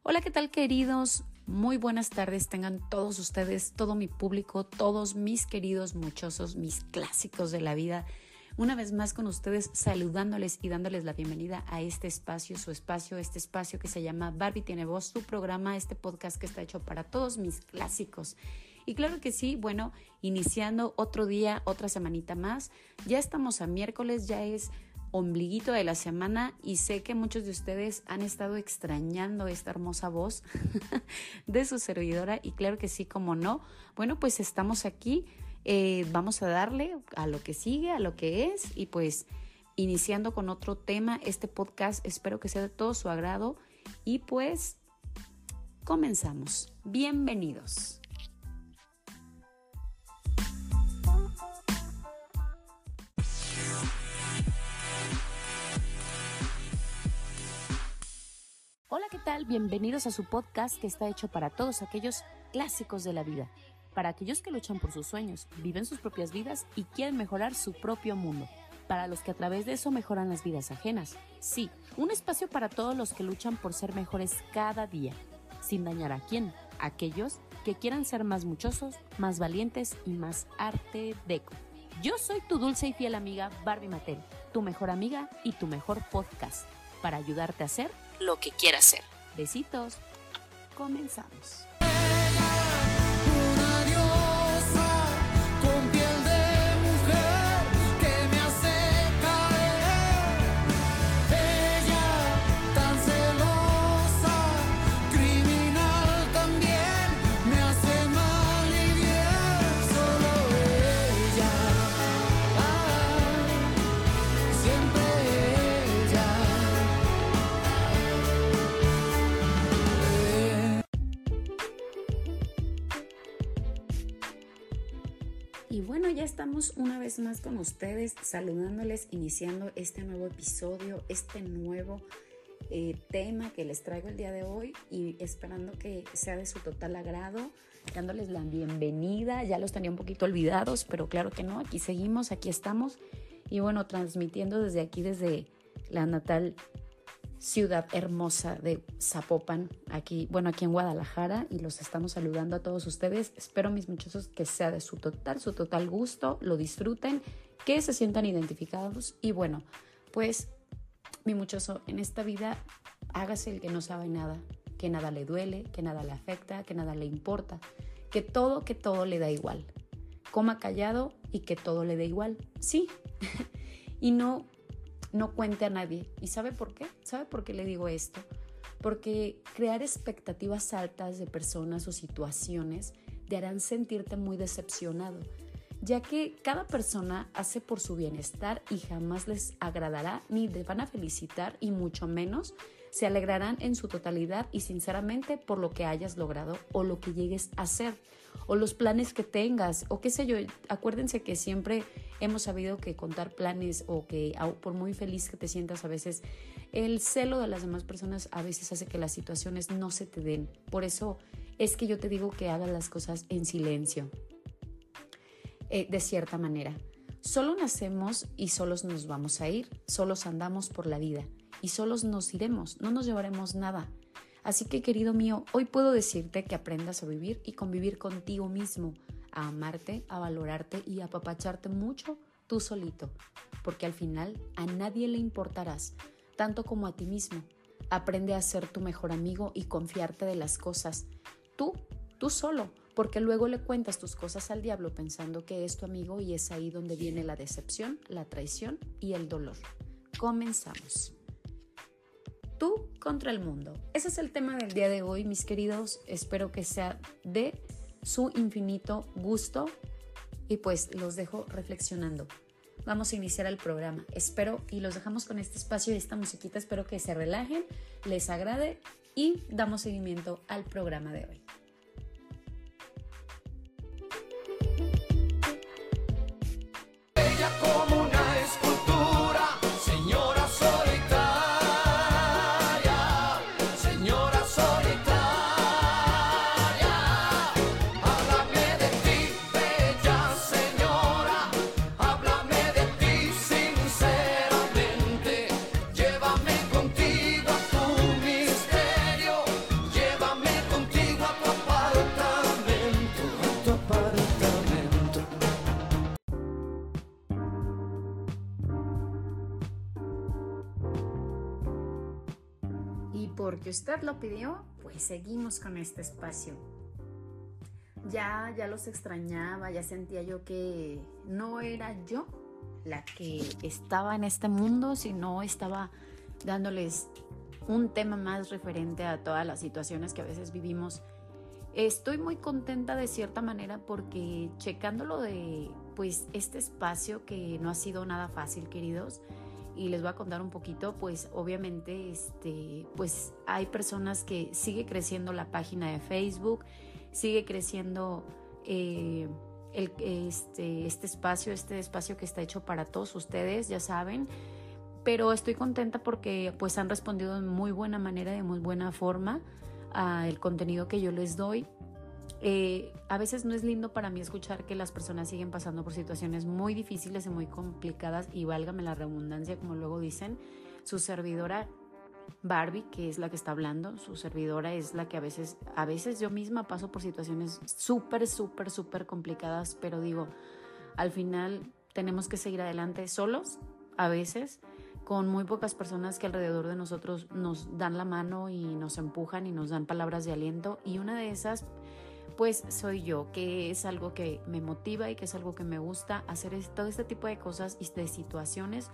Hola, ¿qué tal, queridos? Muy buenas tardes tengan todos ustedes, todo mi público, todos mis queridos muchosos, mis clásicos de la vida. Una vez más con ustedes, saludándoles y dándoles la bienvenida a este espacio, su espacio, este espacio que se llama Barbie Tiene Voz, su programa, este podcast que está hecho para todos mis clásicos. Y claro que sí, bueno, iniciando otro día, otra semanita más. Ya estamos a miércoles, ya es ombliguito de la semana y sé que muchos de ustedes han estado extrañando esta hermosa voz de su servidora y claro que sí, como no. Bueno, pues estamos aquí, vamos a darle a lo que sigue, a lo que es y pues iniciando con otro tema, este podcast espero que sea de todo su agrado y pues comenzamos. Bienvenidos. Hola, ¿qué tal? Bienvenidos a su podcast que está hecho para todos aquellos clásicos de la vida, para aquellos que luchan por sus sueños, viven sus propias vidas y quieren mejorar su propio mundo, para los que a través de eso mejoran las vidas ajenas. Sí, un espacio para todos los que luchan por ser mejores cada día, sin dañar a quién, aquellos que quieran ser más muchosos, más valientes y más arte deco. Yo soy tu dulce y fiel amiga Barbie Mattel, tu mejor amiga y tu mejor podcast, para ayudarte a hacer lo que quieras hacer. Besitos. Comenzamos. Una diosa con piel de mujer que me hace caer. Ella tan celosa, criminal también, me hace mal y bien. Solo ella, siempre ella. Y bueno, ya estamos una vez más con ustedes, saludándoles, iniciando este nuevo episodio, este nuevo tema que les traigo el día de hoy y esperando que sea de su total agrado, dándoles la bienvenida. Ya los tenía un poquito olvidados, pero claro que no, aquí seguimos, aquí estamos y bueno, transmitiendo desde aquí, desde la natal ciudad hermosa de Zapopan, aquí en Guadalajara, y los estamos saludando a todos ustedes. Espero, mis muchachos, que sea de su total gusto, lo disfruten, que se sientan identificados y bueno, pues mi muchacho, en esta vida hágase el que no sabe nada, que nada le duele, que nada le afecta, que nada le importa, que todo le da igual. Coma callado y que todo le dé igual, sí. Y no cuente a nadie. ¿Y sabe por qué? ¿Sabe por qué le digo esto? Porque crear expectativas altas de personas o situaciones te harán sentirte muy decepcionado, ya que cada persona hace por su bienestar y jamás les agradará ni les van a felicitar y mucho menos se alegrarán en su totalidad y sinceramente por lo que hayas logrado o lo que llegues a hacer o los planes que tengas o qué sé yo. Acuérdense que siempre hemos sabido que contar planes o que por muy feliz que te sientas a veces, el celo de las demás personas a veces hace que las situaciones no se te den. Por eso es que yo te digo que hagas las cosas en silencio, de cierta manera. Solo nacemos y solos nos vamos a ir, solos andamos por la vida y solos nos iremos, no nos llevaremos nada. Así que, querido mío, hoy puedo decirte que aprendas a vivir y convivir contigo mismo, a amarte, a valorarte y a apapacharte mucho tú solito, porque al final a nadie le importarás, tanto como a ti mismo. Aprende a ser tu mejor amigo y confiarte de las cosas, tú solo, porque luego le cuentas tus cosas al diablo pensando que es tu amigo y es ahí donde viene la decepción, la traición y el dolor. Comenzamos. Tú contra el mundo. Ese es el tema del día de hoy, mis queridos. Espero que sea de su infinito gusto y pues los dejo reflexionando. Vamos a iniciar el programa. Espero y los dejamos con este espacio y esta musiquita. Espero que se relajen, les agrade y damos seguimiento al programa de hoy. Ella como una escultura, señora solitaria, señora solitaria. Háblame de ti, bella señora, háblame de ti sinceramente. Llévame contigo a tu misterio, porque usted lo pidió, pues seguimos con este espacio. Ya los extrañaba, ya sentía yo que no era yo la que estaba en este mundo, sino estaba dándoles un tema más referente a todas las situaciones que a veces vivimos. Estoy muy contenta de cierta manera porque checándolo de pues este espacio que no ha sido nada fácil, queridos, y les voy a contar un poquito, pues obviamente pues hay personas que sigue creciendo la página de Facebook, sigue creciendo este espacio que está hecho para todos ustedes, ya saben, pero estoy contenta porque pues han respondido de muy buena manera, de muy buena forma al contenido que yo les doy. A veces no es lindo para mí escuchar que las personas siguen pasando por situaciones muy difíciles y muy complicadas, y válgame la redundancia, como luego dicen. Su servidora Barbie, que es la que está hablando, su servidora es la que a veces yo misma paso por situaciones súper complicadas, pero digo, al final tenemos que seguir adelante solos, a veces, con muy pocas personas que alrededor de nosotros nos dan la mano y nos empujan y nos dan palabras de aliento, y una de esas pues soy yo, que es algo que me motiva y que es algo que me gusta hacer, todo este tipo de cosas y de situaciones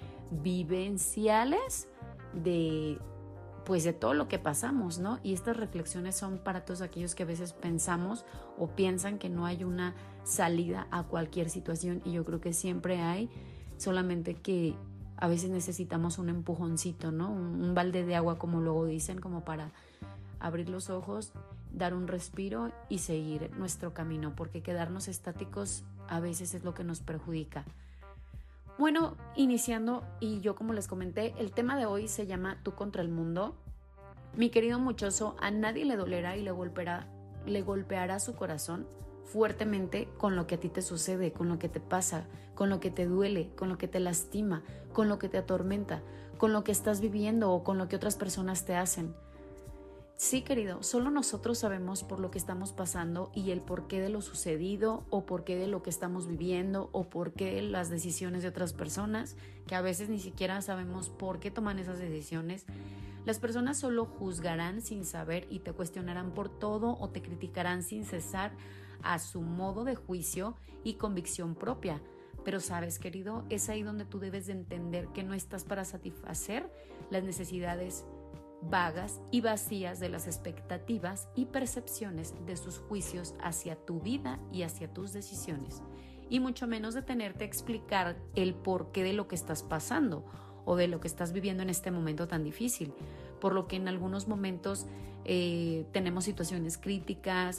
vivenciales de todo lo que pasamos, ¿no? Y estas reflexiones son para todos aquellos que a veces pensamos o piensan que no hay una salida a cualquier situación, y yo creo que siempre hay, solamente que a veces necesitamos un empujoncito, ¿no? Un balde de agua, como luego dicen, como para abrir los ojos, dar un respiro y seguir nuestro camino, porque quedarnos estáticos a veces es lo que nos perjudica. Bueno, iniciando, y yo como les comenté, el tema de hoy se llama Tú contra el mundo. Mi querido muchoso, a nadie le dolerá y le golpeará su corazón fuertemente con lo que a ti te sucede, con lo que te pasa, con lo que te duele, con lo que te lastima, con lo que te atormenta, con lo que estás viviendo o con lo que otras personas te hacen. Sí, querido, solo nosotros sabemos por lo que estamos pasando y el porqué de lo sucedido, o porqué de lo que estamos viviendo, o porqué las decisiones de otras personas, que a veces ni siquiera sabemos por qué toman esas decisiones. Las personas solo juzgarán sin saber y te cuestionarán por todo o te criticarán sin cesar a su modo de juicio y convicción propia. Pero sabes, querido, es ahí donde tú debes de entender que no estás para satisfacer las necesidades vagas y vacías de las expectativas y percepciones de sus juicios hacia tu vida y hacia tus decisiones, y mucho menos de tenerte a explicar el porqué de lo que estás pasando o de lo que estás viviendo en este momento tan difícil, por lo que en algunos momentos tenemos situaciones críticas,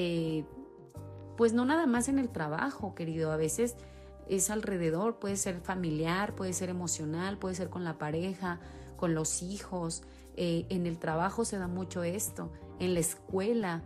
pues no nada más en el trabajo, querido, a veces es alrededor, puede ser familiar, puede ser emocional, puede ser con la pareja, con los hijos. En el trabajo se da mucho esto, en la escuela.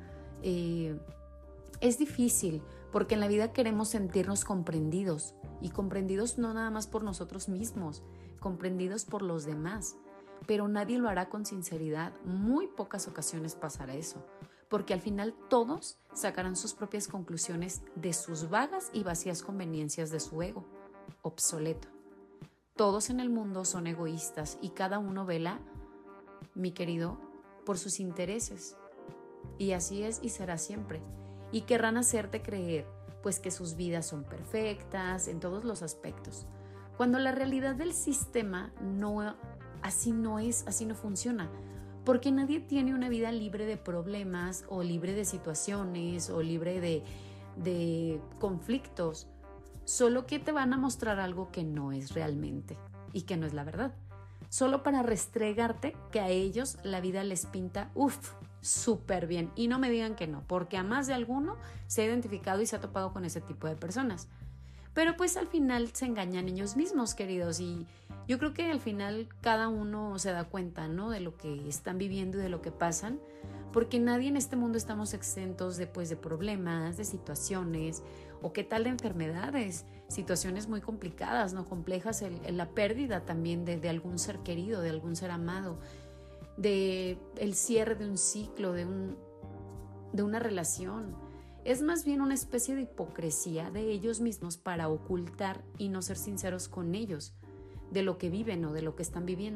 Es difícil porque en la vida queremos sentirnos comprendidos, y comprendidos no nada más por nosotros mismos, comprendidos por los demás, pero nadie lo hará con sinceridad. Muy pocas ocasiones pasará eso, porque al final todos sacarán sus propias conclusiones de sus vagas y vacías conveniencias de su ego obsoleto. Todos en el mundo son egoístas y cada uno vela, mi querido, por sus intereses. Y así es y será siempre. Y querrán hacerte creer, pues, que sus vidas son perfectas en todos los aspectos, cuando la realidad del sistema así no es, así no funciona. Porque nadie tiene una vida libre de problemas o libre de situaciones o libre de conflictos. Solo que te van a mostrar algo que no es realmente y que no es la verdad. Solo para restregarte que a ellos la vida les pinta, súper bien. Y no me digan que no, porque a más de alguno se ha identificado y se ha topado con ese tipo de personas. Pero pues al final se engañan ellos mismos, queridos, y yo creo que al final cada uno se da cuenta, ¿no?, de lo que están viviendo y de lo que pasan, porque nadie en este mundo estamos exentos de problemas, de situaciones, o qué tal de enfermedades, situaciones muy complicadas, ¿no?, complejas, la pérdida también de algún ser querido, de algún ser amado, de el cierre de un ciclo, de una relación. Es más bien una especie de hipocresía de ellos mismos para ocultar y no ser sinceros con ellos, de lo que viven o de lo que están viviendo.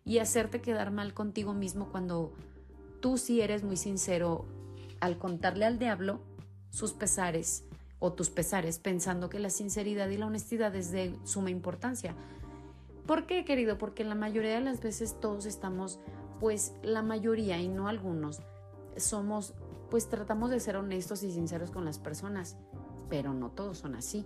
y hacerte quedar mal contigo mismo cuando tú sí eres muy sincero al contarle al diablo sus pesares o tus pesares, pensando que la sinceridad y la honestidad es de suma importancia. ¿Por qué, querido? Porque la mayoría de las veces todos estamos, pues la mayoría y no algunos, somos, pues tratamos de ser honestos y sinceros con las personas, pero no todos son así.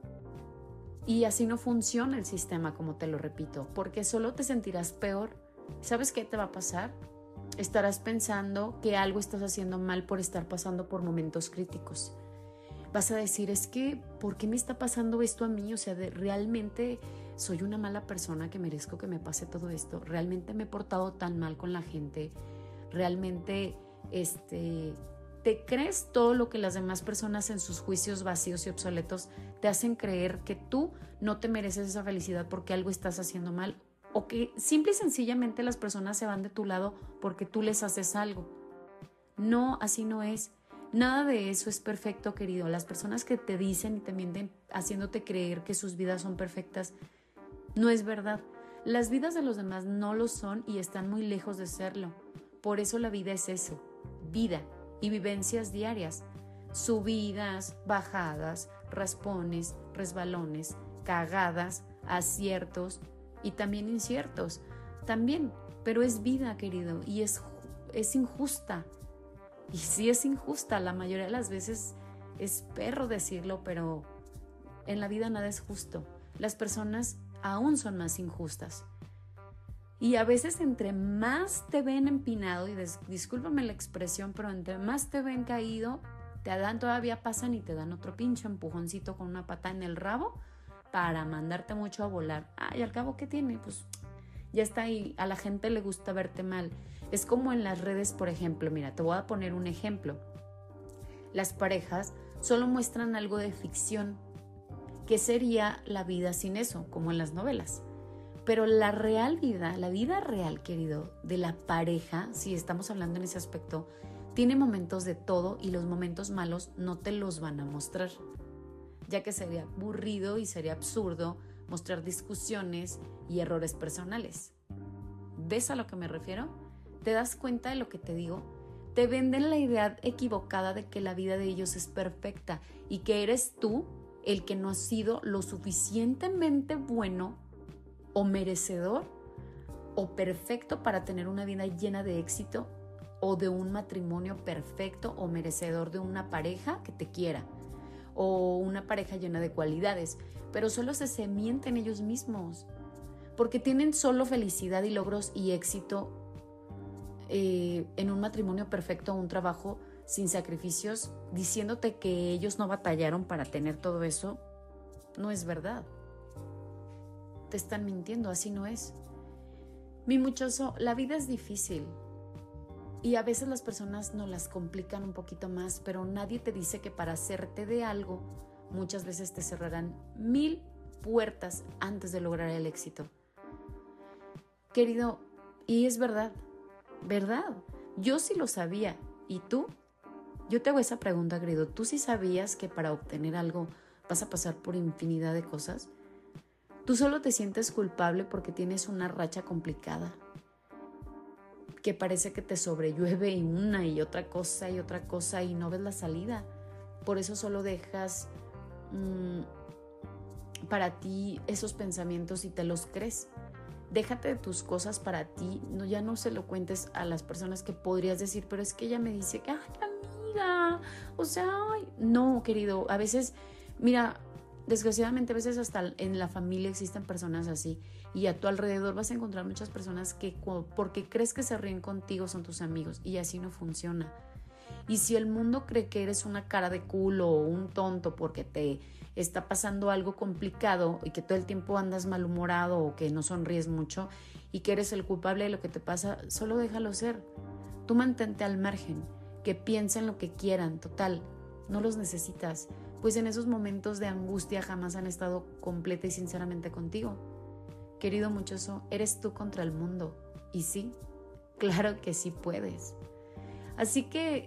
Y así no funciona el sistema, como te lo repito, porque solo te sentirás peor. ¿Sabes qué te va a pasar? Estarás pensando que algo estás haciendo mal por estar pasando por momentos críticos. Vas a decir, es que, ¿por qué me está pasando esto a mí? O sea, realmente soy una mala persona que merezco que me pase todo esto. Realmente me he portado tan mal con la gente. Realmente, te crees todo lo que las demás personas en sus juicios vacíos y obsoletos te hacen creer que tú no te mereces esa felicidad porque algo estás haciendo mal, o que simple y sencillamente las personas se van de tu lado porque tú les haces algo. No, así no es. Nada de eso es perfecto, querido. Las personas que te dicen y te mienten haciéndote creer que sus vidas son perfectas, no es verdad. Las vidas de los demás no lo son y están muy lejos de serlo. Por eso la vida es eso, vida y vivencias diarias. Subidas, bajadas, raspones, resbalones, cagadas, aciertos y también inciertos. También, pero es vida, querido, y es injusta. Y sí es injusta, la mayoría de las veces es perro decirlo, pero en la vida nada es justo. Las personas aún son más injustas. Y a veces entre más te ven empinado, y discúlpame la expresión, pero entre más te ven caído, todavía pasan y te dan otro pinche empujoncito con una pata en el rabo para mandarte mucho a volar. Y al cabo, ¿qué tiene? Pues ya está ahí, a la gente le gusta verte mal. Es como en las redes, por ejemplo, mira, te voy a poner un ejemplo. Las parejas solo muestran algo de ficción. ¿Qué sería la vida sin eso? Como en las novelas. Pero la real vida, la vida real, querido, de la pareja, si estamos hablando en ese aspecto, tiene momentos de todo y los momentos malos no te los van a mostrar, ya que sería aburrido y sería absurdo mostrar discusiones y errores personales. ¿Ves a lo que me refiero? ¿Te das cuenta de lo que te digo? Te venden la idea equivocada de que la vida de ellos es perfecta y que eres tú el que no has sido lo suficientemente bueno o merecedor o perfecto para tener una vida llena de éxito, o de un matrimonio perfecto o merecedor de una pareja que te quiera, o una pareja llena de cualidades. Pero solo se mienten ellos mismos, porque tienen solo felicidad y logros y éxito en un matrimonio perfecto o un trabajo sin sacrificios, diciéndote que ellos no batallaron para tener todo eso. No es verdad. Te están mintiendo, así no es. Mi muchacho, la vida es difícil y a veces las personas nos las complican un poquito más, pero nadie te dice que para hacerte de algo muchas veces te cerrarán 1000 puertas antes de lograr el éxito. Querido, y es verdad, ¿verdad? Yo sí lo sabía. ¿Y tú? Yo te hago esa pregunta, querido. ¿Tú sí sabías que para obtener algo vas a pasar por infinidad de cosas? Tú solo te sientes culpable porque tienes una racha complicada, que parece que te sobrellueve y una y otra cosa y no ves la salida. Por eso solo dejas para ti esos pensamientos y te los crees. Déjate de tus cosas para ti, ya no se lo cuentes a las personas que podrías decir, pero es que ella me dice que, amiga, o sea, no, querido, a veces, mira, desgraciadamente a veces hasta en la familia existen personas así y a tu alrededor vas a encontrar muchas personas que porque crees que se ríen contigo son tus amigos, y así no funciona. Y si el mundo cree que eres una cara de culo o un tonto porque te está pasando algo complicado y que todo el tiempo andas malhumorado o que no sonríes mucho y que eres el culpable de lo que te pasa, solo déjalo ser. Tú mantente al margen, que piensen lo que quieran, total, no los necesitas, pues en esos momentos de angustia jamás han estado completa y sinceramente contigo. Querido muchacho, eres tú contra el mundo. Y sí, claro que sí puedes. Así que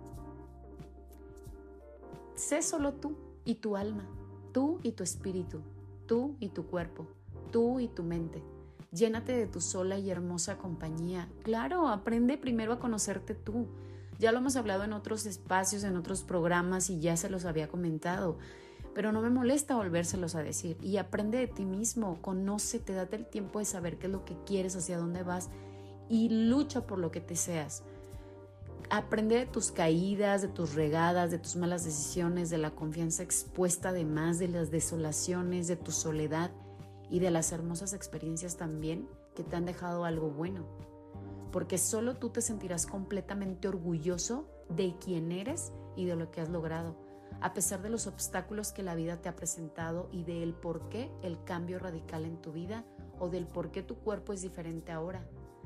sé solo tú y tu alma, tú y tu espíritu, tú y tu cuerpo, tú y tu mente. Llénate de tu sola y hermosa compañía. Claro, aprende primero a conocerte tú. Ya lo hemos hablado en otros espacios, en otros programas y ya se los había comentado. Pero no me molesta volvérselos a decir. Y aprende de ti mismo, conócete, date el tiempo de saber qué es lo que quieres, hacia dónde vas y lucha por lo que te seas. Aprende de tus caídas, de tus regadas, de tus malas decisiones, de la confianza expuesta además, de las desolaciones, de tu soledad y de las hermosas experiencias también que te han dejado algo bueno. Porque solo tú te sentirás completamente orgulloso de quién eres y de lo que has logrado, a pesar de los obstáculos que la vida te ha presentado y del por qué el cambio radical en tu vida o del por qué tu cuerpo es diferente ahora.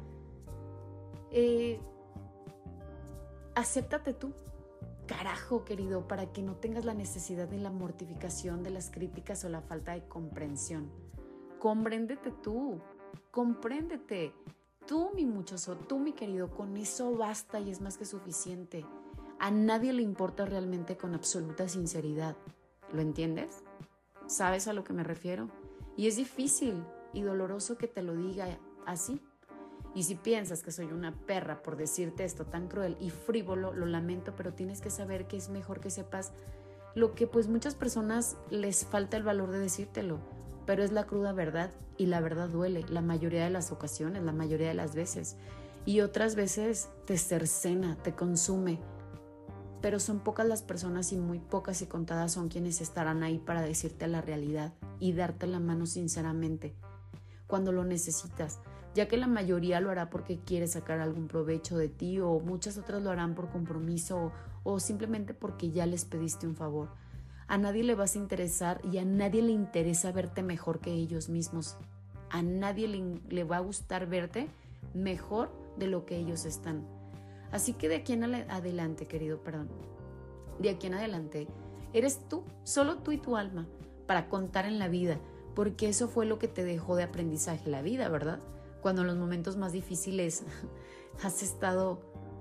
Acéptate tú, carajo querido, para que no tengas la necesidad de la mortificación, de las críticas o la falta de comprensión. Compréndete tú, compréndete. Tú, mi muchoso, tú, mi querido, con eso basta y es más que suficiente. A nadie le importa realmente con absoluta sinceridad. ¿Lo entiendes? ¿Sabes a lo que me refiero? Y es difícil y doloroso que te lo diga así. Y si piensas que soy una perra por decirte esto tan cruel y frívolo, lo lamento, pero tienes que saber que es mejor que sepas lo que pues muchas personas les falta el valor de decírtelo, pero es la cruda verdad y la verdad duele la mayoría de las ocasiones, la mayoría de las veces. Y otras veces te cercena, te consume, pero son pocas las personas y muy pocas y contadas son quienes estarán ahí para decirte la realidad y darte la mano sinceramente cuando lo necesitas, ya que la mayoría lo hará porque quiere sacar algún provecho de ti o muchas otras lo harán por compromiso o simplemente porque ya les pediste un favor. A nadie le vas a interesar y a nadie le interesa verte mejor que ellos mismos. A nadie le va a gustar verte mejor de lo que ellos están. Así que de aquí en adelante, querido, de aquí en adelante, eres tú, solo tú y tu alma, para contar en la vida, porque eso fue lo que te dejó de aprendizaje la vida, ¿verdad? Cuando en los momentos más difíciles has estado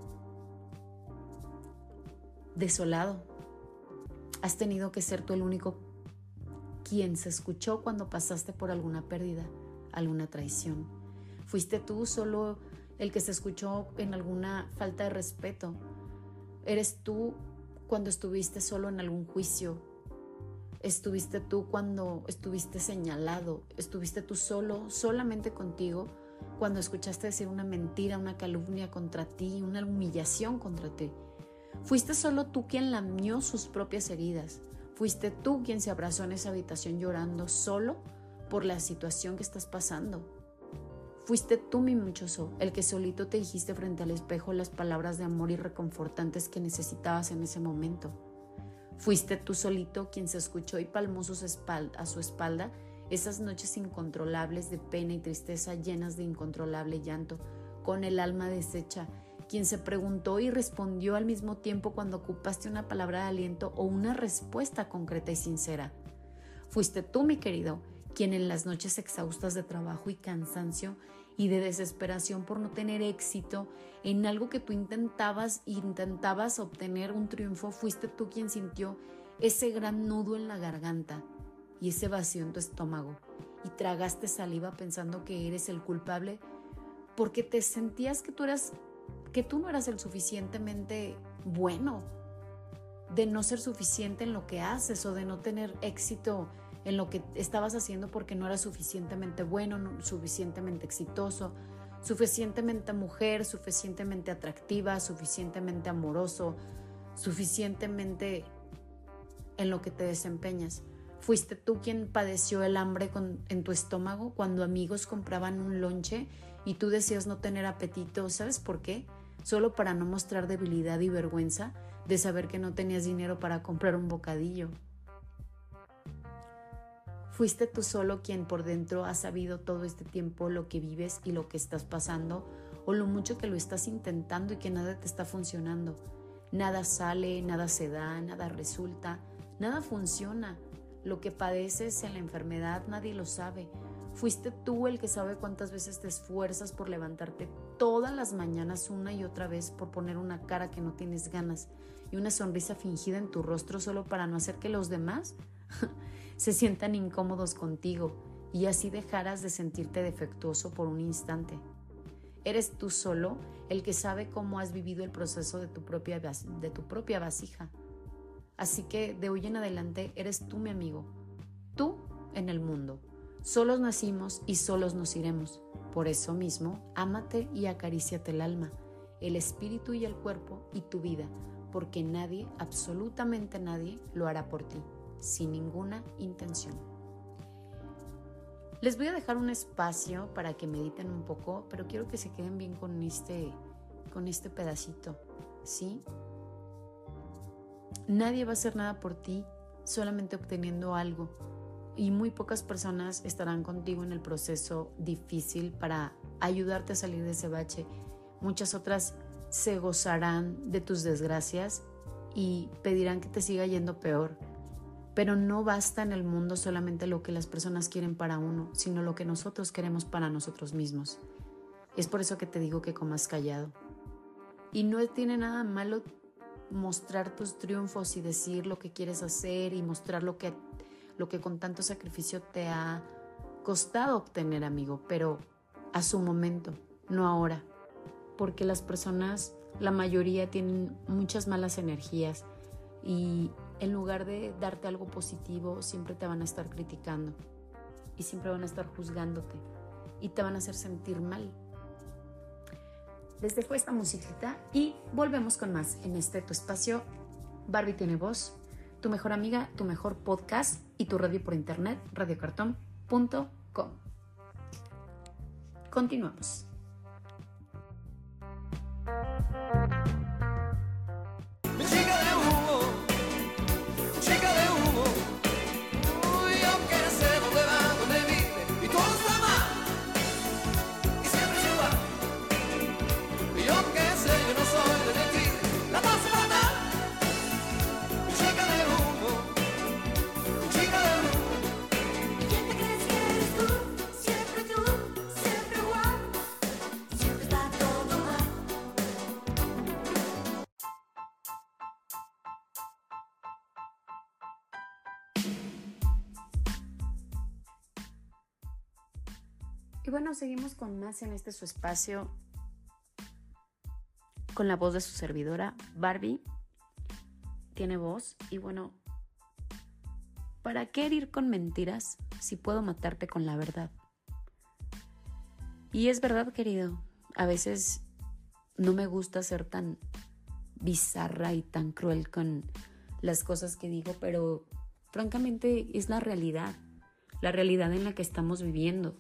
desolado, has tenido que ser tú el único quien se escuchó cuando pasaste por alguna pérdida, alguna traición. Fuiste tú solo el que se escuchó en alguna falta de respeto. Eres tú cuando estuviste solo en algún juicio. Estuviste tú cuando estuviste señalado. Estuviste tú solo, solamente contigo, cuando escuchaste decir una mentira, una calumnia contra ti, una humillación contra ti. Fuiste solo tú quien lamió sus propias heridas. Fuiste tú quien se abrazó en esa habitación llorando solo por la situación que estás pasando. Fuiste tú, mi muchoso, el que solito te dijiste frente al espejo las palabras de amor y reconfortantes que necesitabas en ese momento. Fuiste tú solito quien se escuchó y palmó a su espalda esas noches incontrolables de pena y tristeza llenas de incontrolable llanto, con el alma deshecha, quien se preguntó y respondió al mismo tiempo cuando ocupaste una palabra de aliento o una respuesta concreta y sincera. Fuiste tú, mi querido, quien en las noches exhaustas de trabajo y cansancio y de desesperación por no tener éxito en algo que tú intentabas obtener un triunfo, fuiste tú quien sintió ese gran nudo en la garganta y ese vacío en tu estómago y tragaste saliva pensando que eres el culpable porque te sentías que tú no eras el suficientemente bueno, de no ser suficiente en lo que haces o de no tener éxito en lo que estabas haciendo porque no eras suficientemente bueno, no, suficientemente exitoso, suficientemente mujer, suficientemente atractiva, suficientemente amoroso, suficientemente en lo que te desempeñas. Fuiste tú quien padeció el hambre en tu estómago cuando amigos compraban un lonche y tú decías no tener apetito. ¿Sabes por qué? Solo para no mostrar debilidad y vergüenza de saber que no tenías dinero para comprar un bocadillo. Fuiste tú solo quien por dentro has sabido todo este tiempo lo que vives y lo que estás pasando o lo mucho que lo estás intentando y que nada te está funcionando. Nada sale, nada se da, nada resulta, nada funciona. Lo que padeces en la enfermedad nadie lo sabe. Fuiste tú el que sabe cuántas veces te esfuerzas por levantarte todas las mañanas una y otra vez por poner una cara que no tienes ganas y una sonrisa fingida en tu rostro solo para no hacer que los demás se sientan incómodos contigo y así dejarás de sentirte defectuoso por un instante. Eres tú solo el que sabe cómo has vivido el proceso de tu propia vasija. Así que de hoy en adelante eres tú mi amigo, tú en el mundo. Solos nacimos y solos nos iremos. Por eso mismo, ámate y acaríciate el alma, el espíritu y el cuerpo y tu vida, porque nadie, absolutamente nadie, lo hará por ti, sin ninguna intención. Les voy a dejar un espacio para que mediten un poco, pero quiero que se queden bien con este pedacito, ¿sí? Nadie va a hacer nada por ti solamente obteniendo algo, y muy pocas personas estarán contigo en el proceso difícil para ayudarte a salir de ese bache. Muchas otras se gozarán de tus desgracias y pedirán que te siga yendo peor. Pero no basta en el mundo solamente lo que las personas quieren para uno, sino lo que nosotros queremos para nosotros mismos. Es por eso que te digo que comas callado. Y no tiene nada malo mostrar tus triunfos y decir lo que quieres hacer y mostrar lo que con tanto sacrificio te ha costado obtener, amigo, pero a su momento, no ahora. Porque las personas, la mayoría, tienen muchas malas energías y en lugar de darte algo positivo, siempre te van a estar criticando y siempre van a estar juzgándote y te van a hacer sentir mal. Les dejo esta musiquita y volvemos con más en tu espacio. Barbie tiene voz, tu mejor amiga, tu mejor podcast y tu radio por internet, radiocartón.com. Continuamos. Chica de humo, chica de humo. Uy, yo que sé dónde va, dónde vive y todo está mal y siempre es igual. Yo que sé, yo no soy detective, la paso fatal. Chica de humo, chica de humo. ¿Quién te crees que eres tú? Siempre igual. Siempre está todo mal. Y bueno, seguimos con más en su espacio con la voz de su servidora. Barbie tiene voz y bueno, ¿para qué herir con mentiras si puedo matarte con la verdad? Y es verdad, querido, a veces no me gusta ser tan bizarra y tan cruel con las cosas que digo, pero francamente es la realidad en la que estamos viviendo.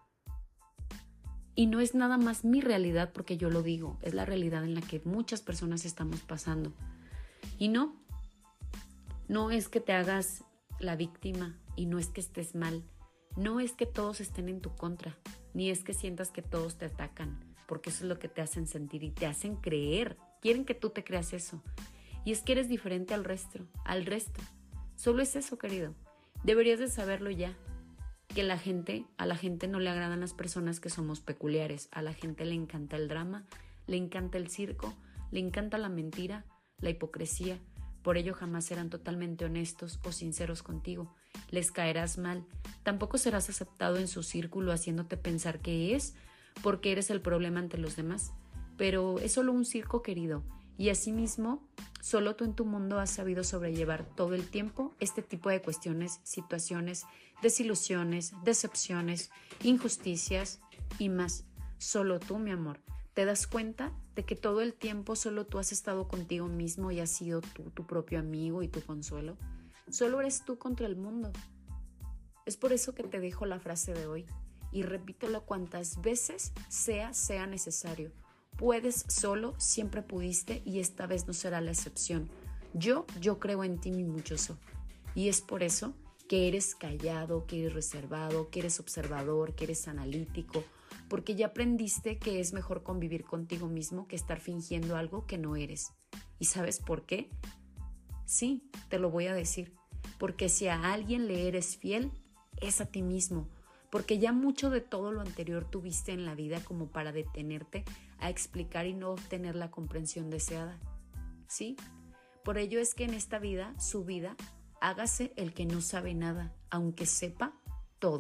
Y no es nada más mi realidad porque yo lo digo, es la realidad en la que muchas personas estamos pasando. Y no es que te hagas la víctima y no es que estés mal, no es que todos estén en tu contra, ni es que sientas que todos te atacan, porque eso es lo que te hacen sentir y te hacen creer, quieren que tú te creas eso. Y es que eres diferente al resto. Solo es eso, querido. Deberías de saberlo ya. Que a la gente no le agradan las personas que somos peculiares. A la gente le encanta el drama, le encanta el circo, le encanta la mentira, la hipocresía. Por ello jamás serán totalmente honestos o sinceros contigo. Les caerás mal. Tampoco serás aceptado en su círculo haciéndote pensar que es porque eres el problema ante los demás. Pero es solo un circo, querido. Y asimismo, solo tú en tu mundo has sabido sobrellevar todo el tiempo este tipo de cuestiones, situaciones, desilusiones, decepciones, injusticias y más. Solo tú, mi amor, te das cuenta de que todo el tiempo solo tú has estado contigo mismo y has sido tú tu propio amigo y tu consuelo. Solo eres tú contra el mundo. Es por eso que te dejo la frase de hoy y repítelo cuantas veces sea necesario. Puedes solo, siempre pudiste y esta vez no será la excepción. Yo creo en ti, mi muchoso. Y es por eso que eres callado, que eres reservado, que eres observador, que eres analítico, porque ya aprendiste que es mejor convivir contigo mismo que estar fingiendo algo que no eres. ¿Y sabes por qué? Sí, te lo voy a decir. Porque si a alguien le eres fiel, es a ti mismo. Porque ya mucho de todo lo anterior tuviste en la vida como para detenerte a explicar y no obtener la comprensión deseada. ¿Sí? Por ello es que en esta vida, su vida, hágase el que no sabe nada, aunque sepa todo.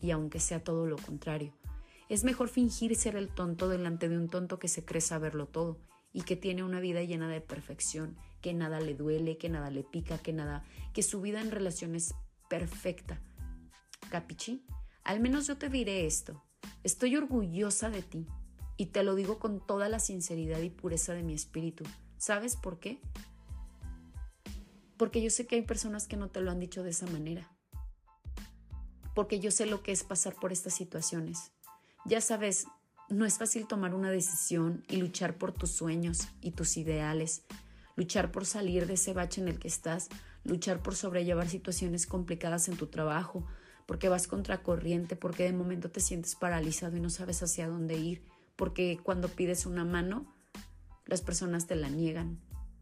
y aunque sea todo lo contrario. Es mejor fingir ser el tonto delante de un tonto que se cree saberlo todo y que tiene una vida llena de perfección, que nada le duele, que nada le pica, que su vida en relación es perfecta. ¿Capichi? Al menos yo te diré esto. Estoy orgullosa de ti y te lo digo con toda la sinceridad y pureza de mi espíritu. ¿Sabes por qué? Porque yo sé que hay personas que no te lo han dicho de esa manera. Porque yo sé lo que es pasar por estas situaciones. Ya sabes, no es fácil tomar una decisión y luchar por tus sueños y tus ideales, luchar por salir de ese bache en el que estás, luchar por sobrellevar situaciones complicadas en tu trabajo, porque vas contracorriente, porque de momento te sientes paralizado y no sabes hacia dónde ir, porque cuando pides una mano, las personas te la niegan,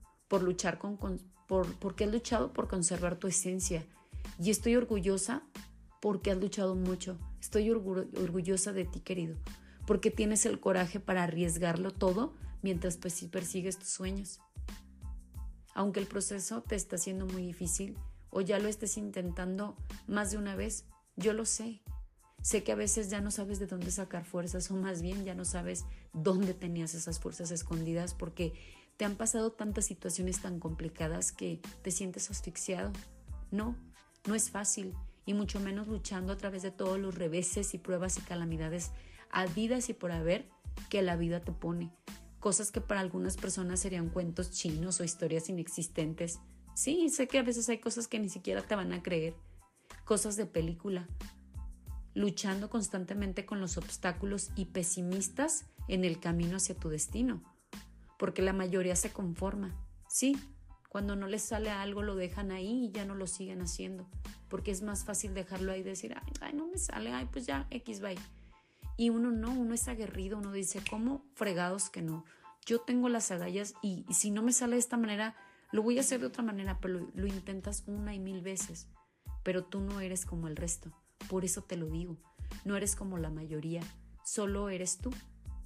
porque has luchado por conservar tu esencia. Y estoy orgullosa porque has luchado mucho. Estoy orgullosa de ti, querido, porque tienes el coraje para arriesgarlo todo mientras persigues tus sueños. Aunque el proceso te está haciendo muy difícil o ya lo estés intentando más de una vez, yo lo sé. Sé que a veces ya no sabes de dónde sacar fuerzas, o más bien ya no sabes dónde tenías esas fuerzas escondidas, porque te han pasado tantas situaciones tan complicadas que te sientes asfixiado. No es fácil, y mucho menos luchando a través de todos los reveses y pruebas y calamidades habidas y por haber que la vida te pone. Cosas que para algunas personas serían cuentos chinos o historias inexistentes. Sí, sé que a veces hay cosas que ni siquiera te van a creer. Cosas de película. Luchando constantemente con los obstáculos y pesimistas en el camino hacia tu destino. Porque la mayoría se conforma. Sí, cuando no les sale algo lo dejan ahí y ya no lo siguen haciendo. Porque es más fácil dejarlo ahí y decir, ay, no me sale, ay, pues ya, X, bye. Y uno es aguerrido, uno dice, ¿cómo fregados que no? Yo tengo las agallas y si no me sale de esta manera, lo voy a hacer de otra manera, pero lo intentas 1 y 1000 veces. Pero tú no eres como el resto, por eso te lo digo. No eres como la mayoría, solo eres tú.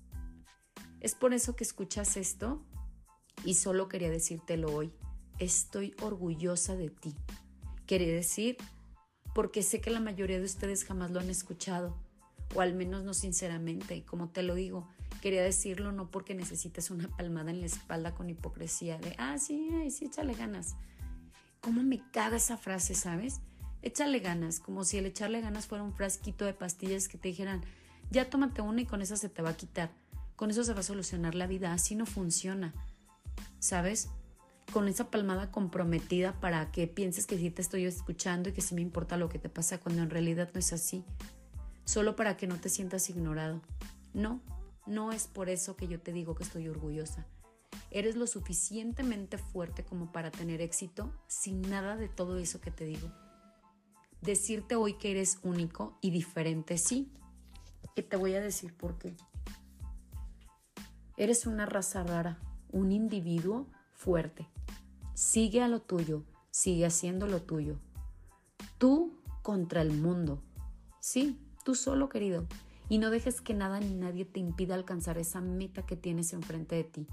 Es por eso que escuchas esto y solo quería decírtelo hoy. Estoy orgullosa de ti. Quería decir, porque sé que la mayoría de ustedes jamás lo han escuchado, o al menos no sinceramente, y como te lo digo, quería decirlo no porque necesites una palmada en la espalda con hipocresía de, sí, échale ganas. ¿Cómo me caga esa frase, sabes? Échale ganas, como si el echarle ganas fuera un frasquito de pastillas que te dijeran, ya tómate una y con esa se te va a quitar, con eso se va a solucionar la vida. Así no funciona, ¿sabes? Con esa palmada comprometida para que pienses que sí te estoy escuchando y que sí me importa lo que te pasa, cuando en realidad no es así. Solo para que no te sientas ignorado. No es por eso que yo te digo que estoy orgullosa. Eres lo suficientemente fuerte como para tener éxito sin nada de todo eso que te digo. Decirte hoy que eres único y diferente, sí. Y te voy a decir por qué. Eres una raza rara, un individuo fuerte. Sigue a lo tuyo, sigue haciendo lo tuyo. Tú contra el mundo. Sí, tú solo, querido. Y no dejes que nada ni nadie te impida alcanzar esa meta que tienes enfrente de ti.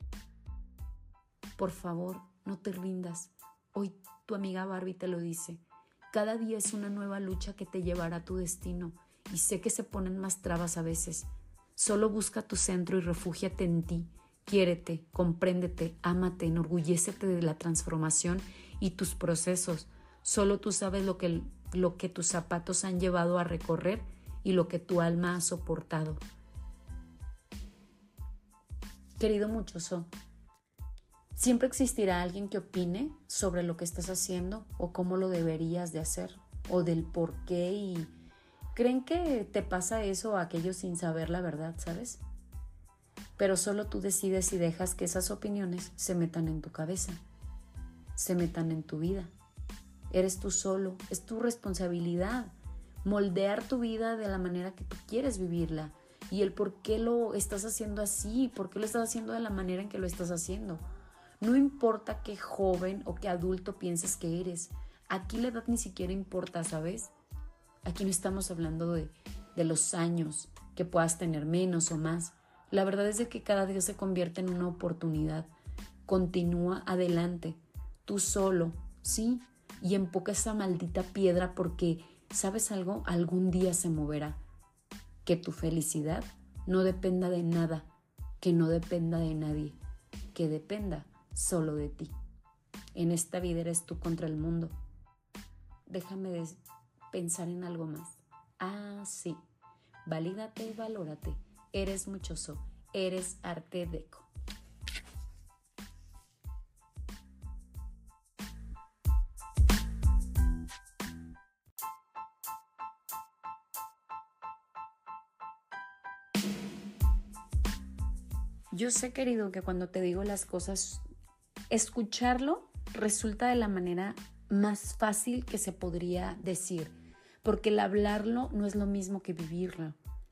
Por favor, no te rindas. Hoy tu amiga Barbie te lo dice. Cada día es una nueva lucha que te llevará a tu destino. Y sé que se ponen más trabas a veces. Solo busca tu centro y refúgiate en ti. Quiérete, compréndete, ámate, enorgullécete de la transformación y tus procesos. Solo tú sabes lo que tus zapatos han llevado a recorrer y lo que tu alma ha soportado. Querido muchoso, siempre existirá alguien que opine sobre lo que estás haciendo o cómo lo deberías de hacer o del por qué, y creen que te pasa eso a aquellos sin saber la verdad, ¿sabes? Pero solo tú decides si dejas que esas opiniones se metan en tu cabeza, se metan en tu vida. Eres tú solo, es tu responsabilidad moldear tu vida de la manera que tú quieres vivirla, y el por qué lo estás haciendo así, por qué lo estás haciendo de la manera en que lo estás haciendo. No importa qué joven o qué adulto pienses que eres, aquí la edad ni siquiera importa, ¿sabes? Aquí no estamos hablando de los años, que puedas tener menos o más. La verdad es de que cada día se convierte en una oportunidad. Continúa adelante, tú solo, ¿sí? Y empuja esa maldita piedra, porque ¿Sabes algo? Algún día se moverá. Que tu felicidad no dependa de nada, que no dependa de nadie, que dependa solo de ti. En esta vida eres tú contra el mundo. Déjame pensar en algo más. Ah, sí. Valídate y valórate. Eres muchoso. Eres arte deco. Yo sé, querido, que cuando te digo las cosas, escucharlo resulta de la manera más fácil que se podría decir, porque el hablarlo no es lo mismo que vivirlo.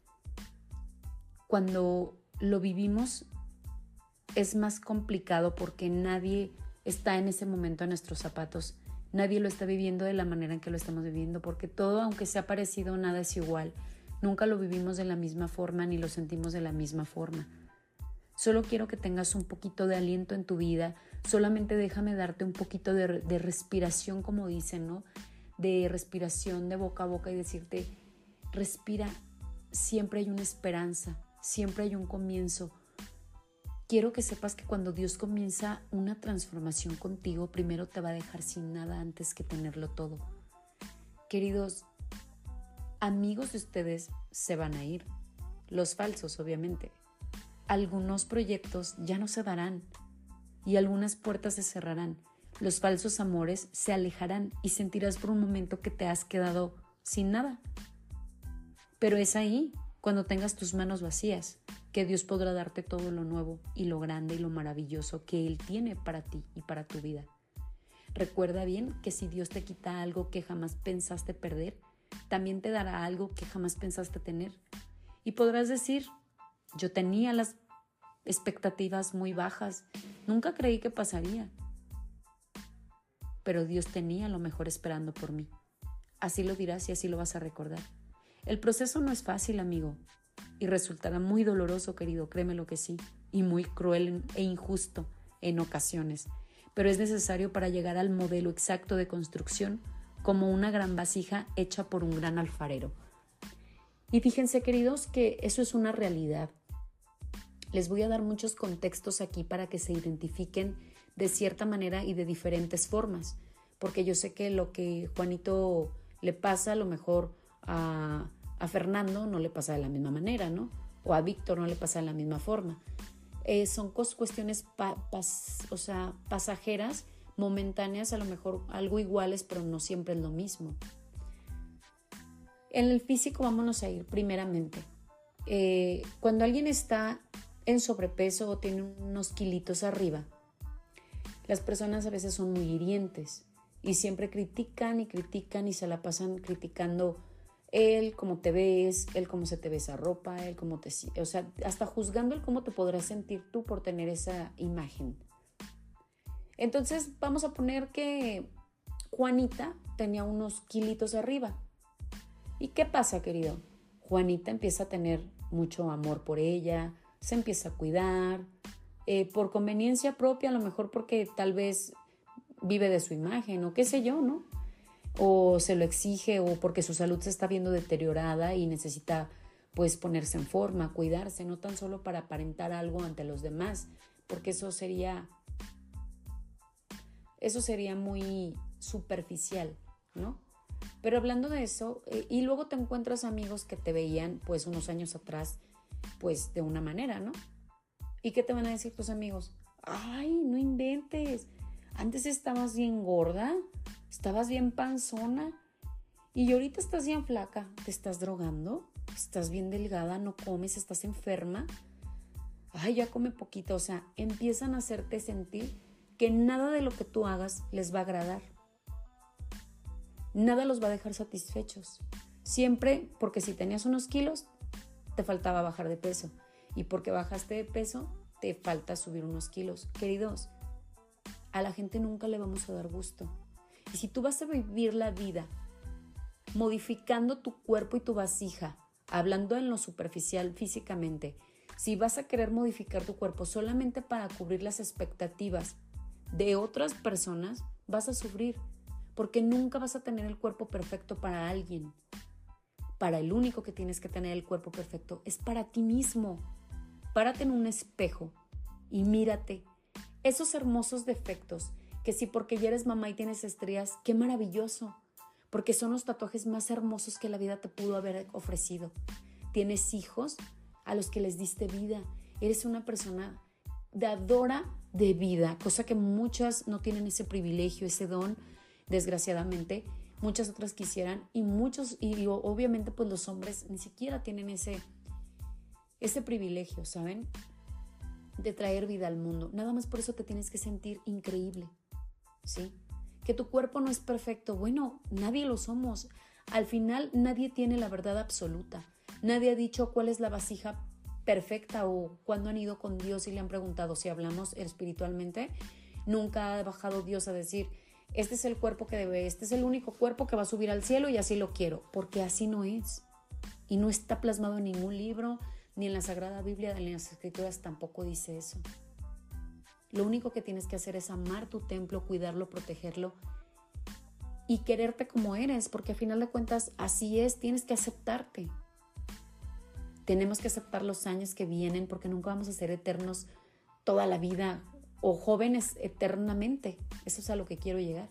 Cuando lo vivimos es más complicado porque nadie está en ese momento en nuestros zapatos, nadie lo está viviendo de la manera en que lo estamos viviendo, porque todo, aunque sea parecido, nada es igual. Nunca lo vivimos de la misma forma ni lo sentimos de la misma forma. Solo quiero que tengas un poquito de aliento en tu vida. Solamente déjame darte un poquito de respiración, como dicen, ¿no? De respiración de boca a boca y decirte, respira, siempre hay una esperanza, siempre hay un comienzo. Quiero que sepas que cuando Dios comienza una transformación contigo, primero te va a dejar sin nada antes que tenerlo todo. Queridos, amigos de ustedes se van a ir, los falsos, obviamente. Algunos proyectos ya no se darán y algunas puertas se cerrarán. Los falsos amores se alejarán y sentirás por un momento que te has quedado sin nada. Pero es ahí, cuando tengas tus manos vacías, que Dios podrá darte todo lo nuevo y lo grande y lo maravilloso que Él tiene para ti y para tu vida. Recuerda bien que si Dios te quita algo que jamás pensaste perder, también te dará algo que jamás pensaste tener. Y podrás decir, yo tenía las expectativas muy bajas, nunca creí que pasaría. Pero Dios tenía lo mejor esperando por mí. Así lo dirás y así lo vas a recordar. El proceso no es fácil, amigo, y resultará muy doloroso, querido, créemelo que sí, y muy cruel e injusto en ocasiones, pero es necesario para llegar al modelo exacto de construcción, como una gran vasija hecha por un gran alfarero. Y fíjense, queridos, que eso es una realidad. Les voy a dar muchos contextos aquí para que se identifiquen de cierta manera y de diferentes formas, porque yo sé que lo que Juanito le pasa, a lo mejor a Fernando no le pasa de la misma manera, ¿no? O a Víctor no le pasa de la misma forma. Son cuestiones pasajeras, momentáneas, a lo mejor algo iguales, pero no siempre es lo mismo. En el físico vámonos a ir primeramente. Cuando alguien está en sobrepeso o tiene unos kilitos arriba, las personas a veces son muy hirientes y siempre critican y se la pasan criticando él cómo te ves, él cómo se te ve esa ropa, él cómo te... O sea, hasta juzgando el cómo te podrás sentir tú por tener esa imagen. Entonces vamos a poner que Juanita tenía unos kilitos arriba. ¿Y qué pasa, querido? Juanita empieza a tener mucho amor por ella, se empieza a cuidar, por conveniencia propia, a lo mejor porque tal vez vive de su imagen o qué sé yo, ¿no? O se lo exige o porque su salud se está viendo deteriorada y necesita pues ponerse en forma, cuidarse, no tan solo para aparentar algo ante los demás, porque eso sería muy superficial, ¿no? Pero hablando de eso, y luego te encuentras amigos que te veían pues unos años atrás pues de una manera, ¿no? ¿Y qué te van a decir tus amigos? Ay, no inventes, antes estabas bien gorda, estabas bien panzona y ahorita estás bien flaca. ¿Te estás drogando? ¿Estás bien delgada? ¿No comes? ¿Estás enferma? Ay, ya come poquito. O sea, empiezan a hacerte sentir que nada de lo que tú hagas les va a agradar. Nada los va a dejar satisfechos. Siempre, porque si tenías unos kilos, te faltaba bajar de peso. Y porque bajaste de peso, te falta subir unos kilos. Queridos, a la gente nunca le vamos a dar gusto. Y si tú vas a vivir la vida modificando tu cuerpo y tu vasija, hablando en lo superficial físicamente, si vas a querer modificar tu cuerpo solamente para cubrir las expectativas de otras personas, vas a sufrir. porque nunca vas a tener el cuerpo perfecto para alguien. Para el único que tienes que tener el cuerpo perfecto es para ti mismo. Párate en un espejo y mírate esos hermosos defectos que si porque ya eres mamá y tienes estrías, qué maravilloso, porque son los tatuajes más hermosos que la vida te pudo haber ofrecido. Tienes hijos a los que les diste vida. Eres una persona dadora de vida, cosa que muchas no tienen ese privilegio, ese don, desgraciadamente. Muchas otras quisieran y obviamente pues los hombres ni siquiera tienen ese privilegio, ¿saben? De traer vida al mundo. Nada más por eso te tienes que sentir increíble, ¿sí? Que tu cuerpo no es perfecto. Bueno, nadie lo somos. Al final nadie tiene la verdad absoluta. Nadie ha dicho cuál es la vasija perfecta o cuándo han ido con Dios y le han preguntado. Si hablamos espiritualmente, nunca ha bajado Dios a decir, este es el cuerpo que debe, este es el único cuerpo que va a subir al cielo y así lo quiero, porque así no es. Y no está plasmado en ningún libro, ni en la Sagrada Biblia, ni en las Escrituras tampoco dice eso. Lo único que tienes que hacer es amar tu templo, cuidarlo, protegerlo y quererte como eres, porque a final de cuentas así es, tienes que aceptarte. Tenemos que aceptar los años que vienen porque nunca vamos a ser eternos toda la vida o jóvenes eternamente. Eso es a lo que quiero llegar.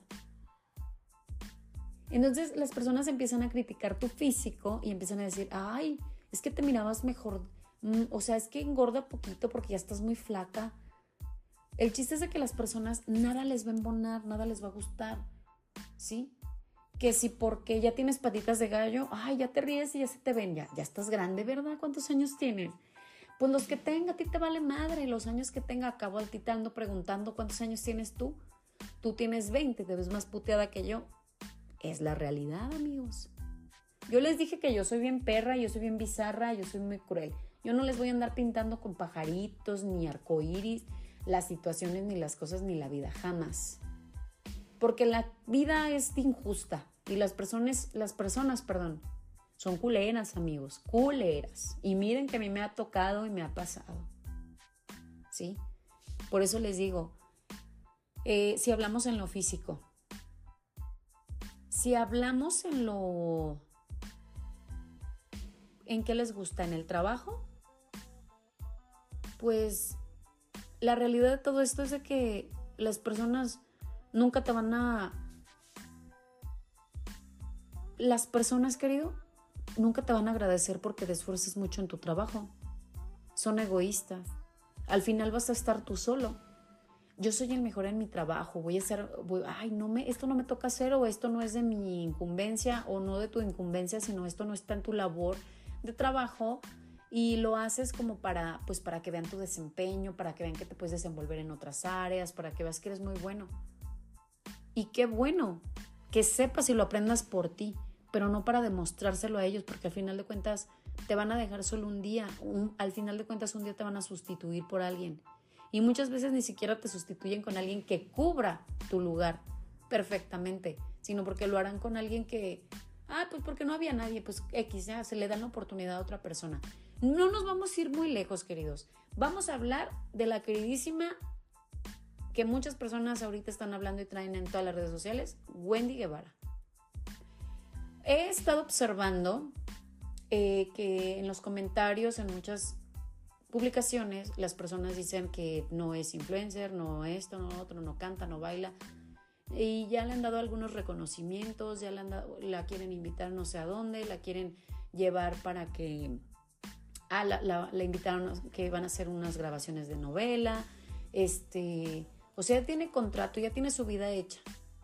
Entonces las personas empiezan a criticar tu físico y empiezan a decir, ay, es que te mirabas mejor, o sea, es que engorda poquito porque ya estás muy flaca. El chiste es de que las personas nada les va a embonar, nada les va a gustar, ¿sí? Que si porque ya tienes patitas de gallo, ay, ya te ríes y ya se te ven, ya estás grande, ¿verdad? ¿Cuántos años tienes? Pues los que tenga, a ti te vale madre, los años que tenga. Acabo al ti te ando preguntando cuántos años tienes tú. Tú tienes 20, te ves más puteada que yo. Es la realidad, amigos. Yo les dije que yo soy bien perra, yo soy bien bizarra, yo soy muy cruel. Yo no les voy a andar pintando con pajaritos, ni arcoíris, las situaciones, ni las cosas, ni la vida, jamás. Porque la vida es injusta y las personas, son culeras, amigos, culeras. Y miren que a mí me ha tocado y me ha pasado, ¿sí? Por eso les digo, si hablamos en lo físico, si hablamos ¿en qué les gusta? ¿En el trabajo? Pues la realidad de todo esto es de que las personas nunca te van a... Las personas, querido, nunca te van a agradecer porque te esfuerces mucho en tu trabajo. Son egoístas. Al final vas a estar tú solo. Yo soy el mejor en mi trabajo. Esto no me toca hacer, o esto no es de mi incumbencia, o no de tu incumbencia, sino esto no está en tu labor de trabajo, y lo haces como para que vean tu desempeño, para que vean que te puedes desenvolver en otras áreas, para que veas que eres muy bueno. Y qué bueno que sepas y lo aprendas por ti, pero no para demostrárselo a ellos, porque al final de cuentas te van a dejar solo un día. Al final de cuentas un día te van a sustituir por alguien. Y muchas veces ni siquiera te sustituyen con alguien que cubra tu lugar perfectamente, sino porque lo harán con alguien que, pues porque no había nadie, pues X, ya se le da la oportunidad a otra persona. No nos vamos a ir muy lejos, queridos. Vamos a hablar de la queridísima, que muchas personas ahorita están hablando y traen en todas las redes sociales, Wendy Guevara. He estado observando que en los comentarios, en muchas publicaciones, las personas dicen que no es influencer, no esto, no otro, no canta, no baila, y ya le han dado algunos reconocimientos, ya la quieren invitar no sé a dónde, la quieren llevar para que la invitaron, que van a hacer unas grabaciones de novela, o sea, ya tiene contrato, ya tiene su vida hecha.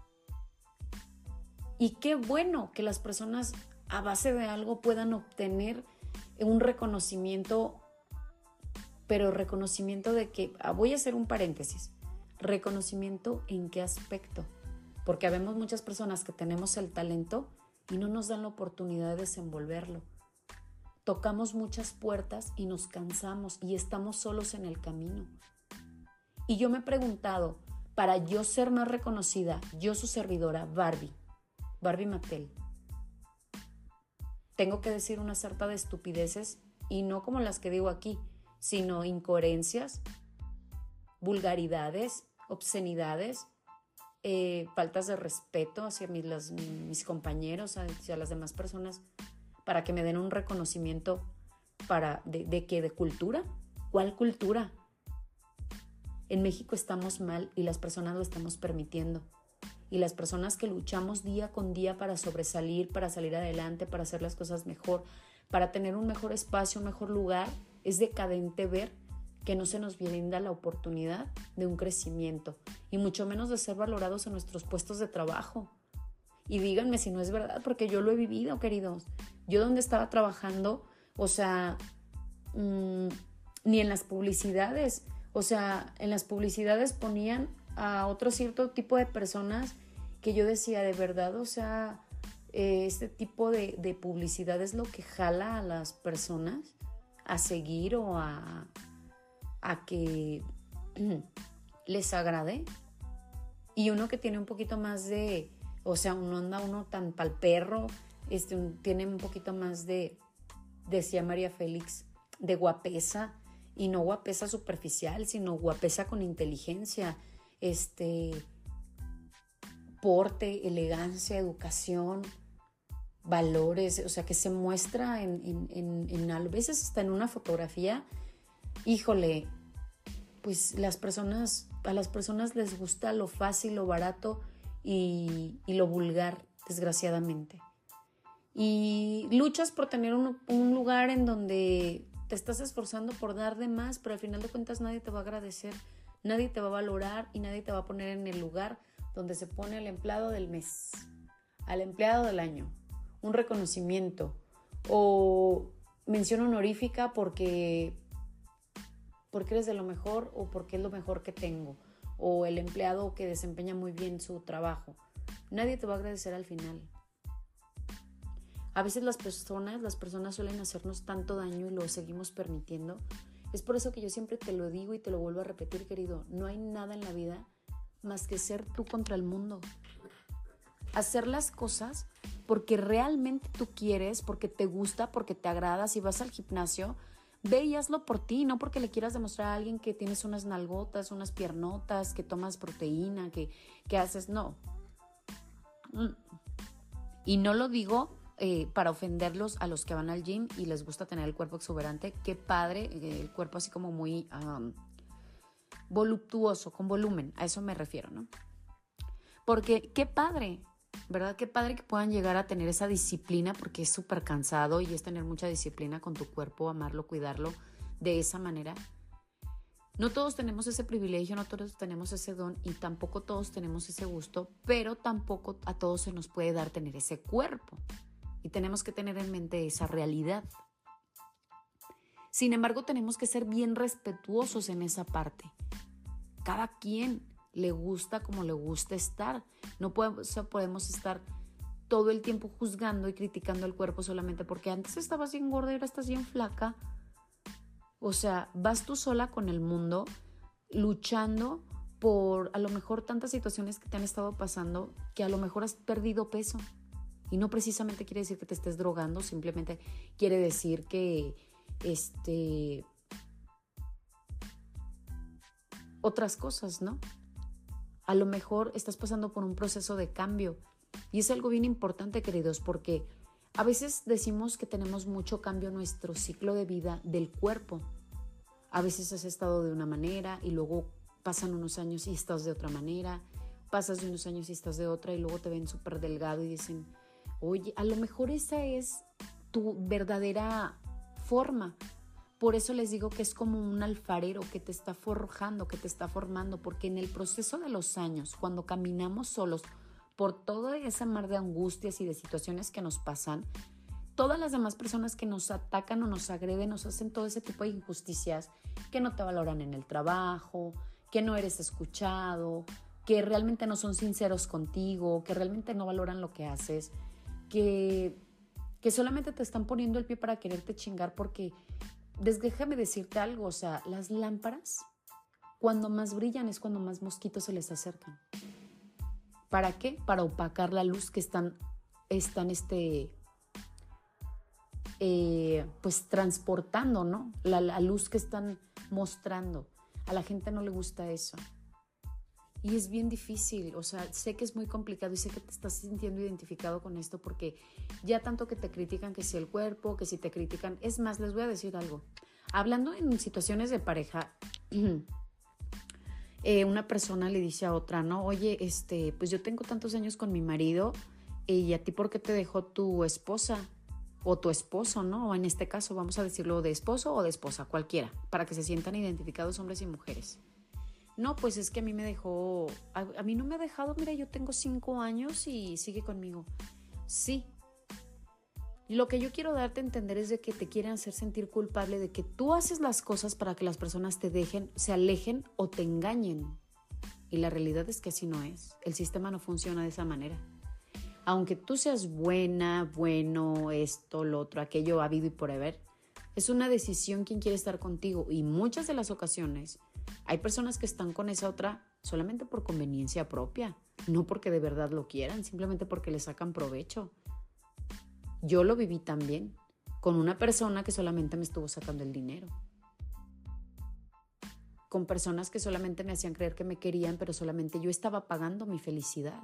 Y qué bueno que las personas a base de algo puedan obtener un reconocimiento, pero reconocimiento de que, voy a hacer un paréntesis, reconocimiento en qué aspecto, porque habemos muchas personas que tenemos el talento y no nos dan la oportunidad de desenvolverlo. Tocamos muchas puertas y nos cansamos y estamos solos en el camino. Y yo me he preguntado, para yo ser más reconocida, yo su servidora, Barbie Mattel, tengo que decir una sarta de estupideces, y no como las que digo aquí, sino incoherencias, vulgaridades, obscenidades, faltas de respeto hacia mis compañeros, hacia las demás personas, para que me den un reconocimiento de cultura. ¿Cuál cultura? En México estamos mal y las personas lo estamos permitiendo. Y las personas que luchamos día con día para sobresalir, para salir adelante, para hacer las cosas mejor, para tener un mejor espacio, un mejor lugar, es decadente ver que no se nos brinda la oportunidad de un crecimiento y mucho menos de ser valorados en nuestros puestos de trabajo. Y díganme si no es verdad, porque yo lo he vivido, queridos. Yo donde estaba trabajando, o sea, ni en las publicidades, o sea, en las publicidades ponían a otro cierto tipo de personas que yo decía, de verdad, o sea, este tipo de publicidad es lo que jala a las personas a seguir o a que les agrade. Y uno que tiene un poquito más de, o sea, uno anda uno tan pa'l perro, tiene un poquito más de, decía María Félix, de guapesa, y no guapesa superficial, sino guapesa con inteligencia, porte, elegancia, educación, valores, o sea, que se muestra en a veces hasta en una fotografía. Híjole, pues a las personas les gusta lo fácil, lo barato y lo vulgar, desgraciadamente. Y luchas por tener un lugar en donde te estás esforzando por dar de más, pero al final de cuentas nadie te va a agradecer, nadie te va a valorar y nadie te va a poner en el lugar donde se pone al empleado del mes, al empleado del año, un reconocimiento o mención honorífica porque eres de lo mejor o porque es lo mejor que tengo, o el empleado que desempeña muy bien su trabajo. Nadie te va a agradecer al final. A veces las personas suelen hacernos tanto daño y lo seguimos permitiendo. Es por eso que yo siempre te lo digo y te lo vuelvo a repetir, querido. No hay nada en la vida más que ser tú contra el mundo. Hacer las cosas porque realmente tú quieres, porque te gusta, porque te agrada. Si vas al gimnasio, ve y hazlo por ti, no porque le quieras demostrar a alguien que tienes unas nalgotas, unas piernotas, que tomas proteína, que haces, no. Y no lo digo para ofenderlos a los que van al gym y les gusta tener el cuerpo exuberante. Qué padre, el cuerpo así como muy voluptuoso, con volumen, a eso me refiero, ¿no? Porque qué padre, ¿verdad? Qué padre que puedan llegar a tener esa disciplina, porque es súper cansado y es tener mucha disciplina con tu cuerpo, amarlo, cuidarlo de esa manera. No todos tenemos ese privilegio, no todos tenemos ese don y tampoco todos tenemos ese gusto, pero tampoco a todos se nos puede dar tener ese cuerpo y tenemos que tener en mente esa realidad. Sin embargo, tenemos que ser bien respetuosos en esa parte. Cada quien le gusta como le gusta estar. No podemos estar todo el tiempo juzgando y criticando el cuerpo solamente porque antes estabas bien gorda y ahora estás bien flaca. O sea, vas tú sola con el mundo luchando por a lo mejor tantas situaciones que te han estado pasando que a lo mejor has perdido peso. Y no precisamente quiere decir que te estés drogando, simplemente quiere decir que otras cosas, ¿no? A lo mejor estás pasando por un proceso de cambio y es algo bien importante, queridos, porque a veces decimos que tenemos mucho cambio en nuestro ciclo de vida del cuerpo. A veces has estado de una manera y luego pasan unos años y estás de otra manera, pasas de unos años y estás de otra y luego te ven súper delgado y dicen, oye, a lo mejor esa es tu verdadera forma. Por eso les digo que es como un alfarero que te está forjando, que te está formando, porque en el proceso de los años, cuando caminamos solos por toda esa mar de angustias y de situaciones que nos pasan, todas las demás personas que nos atacan o nos agreden, nos hacen todo ese tipo de injusticias, que no te valoran en el trabajo, que no eres escuchado, que realmente no son sinceros contigo, que realmente no valoran lo que haces, que solamente te están poniendo el pie para quererte chingar porque... Déjame decirte algo, o sea, las lámparas, cuando más brillan es cuando más mosquitos se les acercan. ¿Para qué? Para opacar la luz que están pues transportando, ¿no? La luz que están mostrando. A la gente no le gusta eso. Y es bien difícil, o sea, sé que es muy complicado y sé que te estás sintiendo identificado con esto porque ya tanto que te critican que si el cuerpo, que si te critican, es más, les voy a decir algo. Hablando en situaciones de pareja, una persona le dice a otra, ¿no? Oye, pues yo tengo tantos años con mi marido y a ti ¿por qué te dejó tu esposa o tu esposo, ¿no? O en este caso vamos a decirlo de esposo o de esposa, cualquiera, para que se sientan identificados hombres y mujeres. No, pues es que a mí me dejó, a mí no me ha dejado, mira, yo tengo 5 años y sigue conmigo. Sí, lo que yo quiero darte a entender es de que te quieren hacer sentir culpable de que tú haces las cosas para que las personas te dejen, se alejen o te engañen. Y la realidad es que así no es. El sistema no funciona de esa manera. Aunque tú seas buena, bueno, esto, lo otro, aquello, habido y por haber, es una decisión quién quiere estar contigo. Y muchas de las ocasiones hay personas que están con esa otra solamente por conveniencia propia, no porque de verdad lo quieran, simplemente porque le sacan provecho. Yo lo viví también, con una persona que solamente me estuvo sacando el dinero. Con personas que solamente me hacían creer que me querían, pero solamente yo estaba pagando mi felicidad.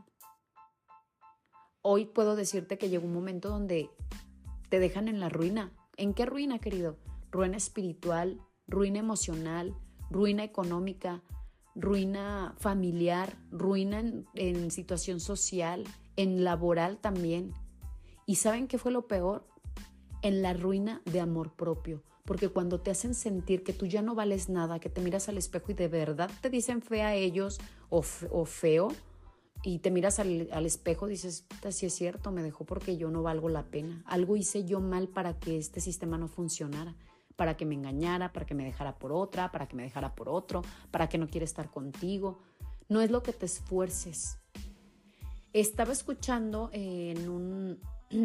Hoy puedo decirte que llegó un momento donde te dejan en la ruina. ¿En qué ruina, querido? Ruina espiritual, ruina emocional, ruina económica, ruina familiar, ruina en situación social, en laboral también. ¿Y saben qué fue lo peor? En la ruina de amor propio. Porque cuando te hacen sentir que tú ya no vales nada, que te miras al espejo y de verdad te dicen fea a ellos o feo, y te miras al espejo, dices, sí es cierto, me dejó porque yo no valgo la pena. Algo hice yo mal para que este sistema no funcionara, para que me engañara, para que me dejara por otra, para que me dejara por otro, para que no quiera estar contigo. No es lo que te esfuerces. Estaba escuchando en un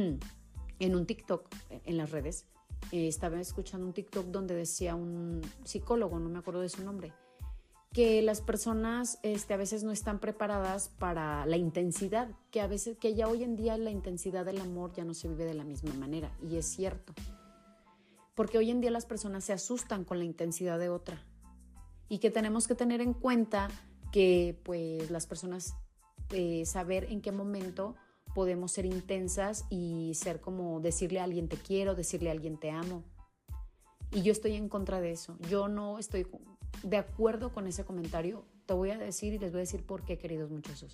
TikTok, en las redes, estaba escuchando un TikTok donde decía un psicólogo, no me acuerdo de su nombre, que las personas a veces no están preparadas para la intensidad, que ya hoy en día la intensidad del amor ya no se vive de la misma manera, y es cierto, porque hoy en día las personas se asustan con la intensidad de otra, y que tenemos que tener en cuenta que pues las personas saber en qué momento podemos ser intensas y ser como decirle a alguien te quiero, decirle a alguien te amo. Y yo estoy en contra de eso. Yo no estoy de acuerdo con ese comentario. Te voy a decir y les voy a decir por qué, queridos muchachos.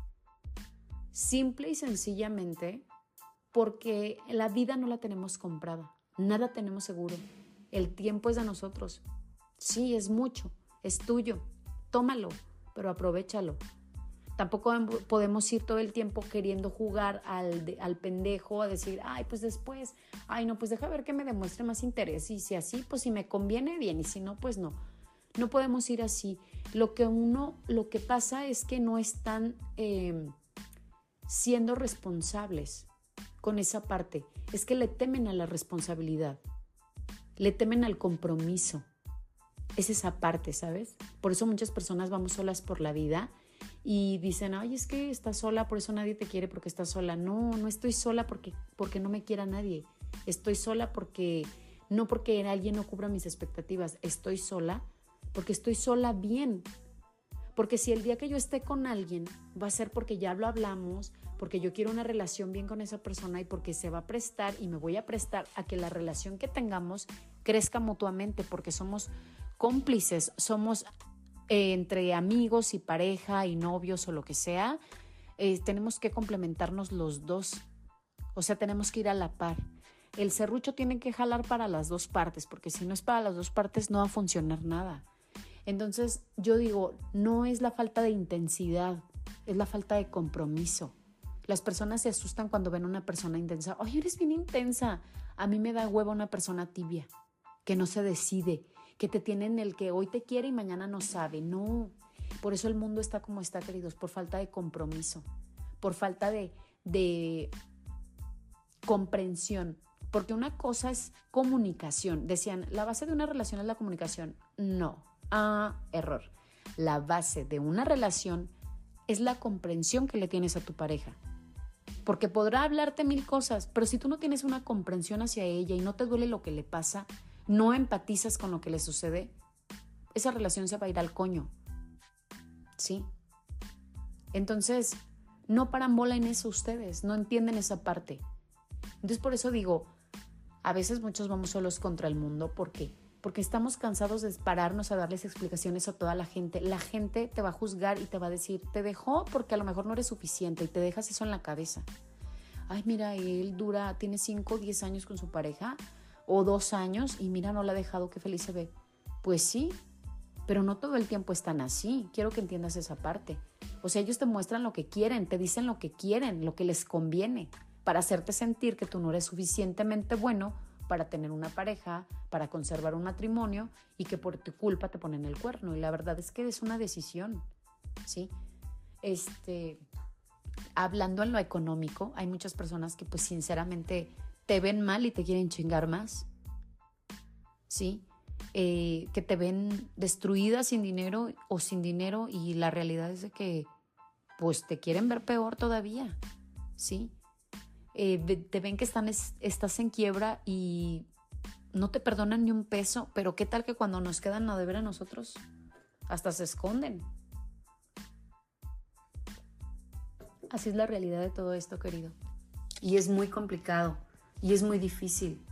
Simple y sencillamente porque la vida no la tenemos comprada. Nada tenemos seguro. El tiempo es de nosotros. Sí, es mucho. Es tuyo. Tómalo, pero aprovéchalo. Tampoco podemos ir todo el tiempo queriendo jugar al pendejo, a decir, ay, pues después, ay, no, pues deja ver que me demuestre más interés. Y si así, pues si me conviene, bien, y si no, pues no. No podemos ir así. Lo que pasa es que no están siendo responsables con esa parte. Es que le temen a la responsabilidad, le temen al compromiso. Es esa parte, ¿sabes? Por eso muchas personas vamos solas por la vida y dicen, ay, es que estás sola, por eso nadie te quiere porque estás sola. No, no estoy sola porque no me quiera nadie. Estoy sola no porque alguien no cubra mis expectativas. Estoy sola porque estoy sola bien. Porque si el día que yo esté con alguien va a ser porque ya lo hablamos, porque yo quiero una relación bien con esa persona y porque se va a prestar y me voy a prestar a que la relación que tengamos crezca mutuamente, porque somos cómplices, somos entre amigos y pareja y novios o lo que sea, tenemos que complementarnos los dos, o sea, tenemos que ir a la par. El serrucho tiene que jalar para las dos partes, porque si no es para las dos partes no va a funcionar nada. Entonces yo digo, no es la falta de intensidad, es la falta de compromiso. Las personas se asustan cuando ven a una persona intensa. Oye, eres bien intensa. A mí me da hueva una persona tibia, que no se decide, que te tiene en el que hoy te quiere y mañana no sabe. No, por eso el mundo está como está, queridos, por falta de compromiso, por falta de comprensión. Porque una cosa es comunicación. Decían, la base de una relación es la comunicación. No, error. La base de una relación es la comprensión que le tienes a tu pareja. Porque podrá hablarte 1000 cosas, pero si tú no tienes una comprensión hacia ella y no te duele lo que le pasa, no empatizas con lo que le sucede, esa relación se va a ir al coño. ¿Sí? Entonces, no paran bola en eso ustedes, no entienden esa parte. Entonces, por eso digo, a veces muchos vamos solos contra el mundo. ¿Por qué? Porque estamos cansados de pararnos a darles explicaciones a toda la gente. La gente te va a juzgar y te va a decir, te dejó porque a lo mejor no eres suficiente, y te dejas eso en la cabeza. Ay, mira, él tiene 5 o 10 años con su pareja, o 2 años, y mira, no la ha dejado, qué feliz se ve. Pues sí, pero no todo el tiempo están así. Quiero que entiendas esa parte. O sea, ellos te muestran lo que quieren, te dicen lo que quieren, lo que les conviene, para hacerte sentir que tú no eres suficientemente bueno para tener una pareja, para conservar un matrimonio, y que por tu culpa te ponen el cuerno. Y la verdad es que es una decisión, ¿sí? Hablando en lo económico, hay muchas personas que pues sinceramente te ven mal y te quieren chingar más, ¿sí? Que te ven destruida sin dinero o sin dinero, y la realidad es de que pues te quieren ver peor todavía, ¿sí? Te ven que estás en quiebra y no te perdonan ni un peso, pero qué tal que cuando nos quedan a deber a nosotros hasta se esconden. Así es la realidad de todo esto, querido, y es muy complicado y es muy difícil.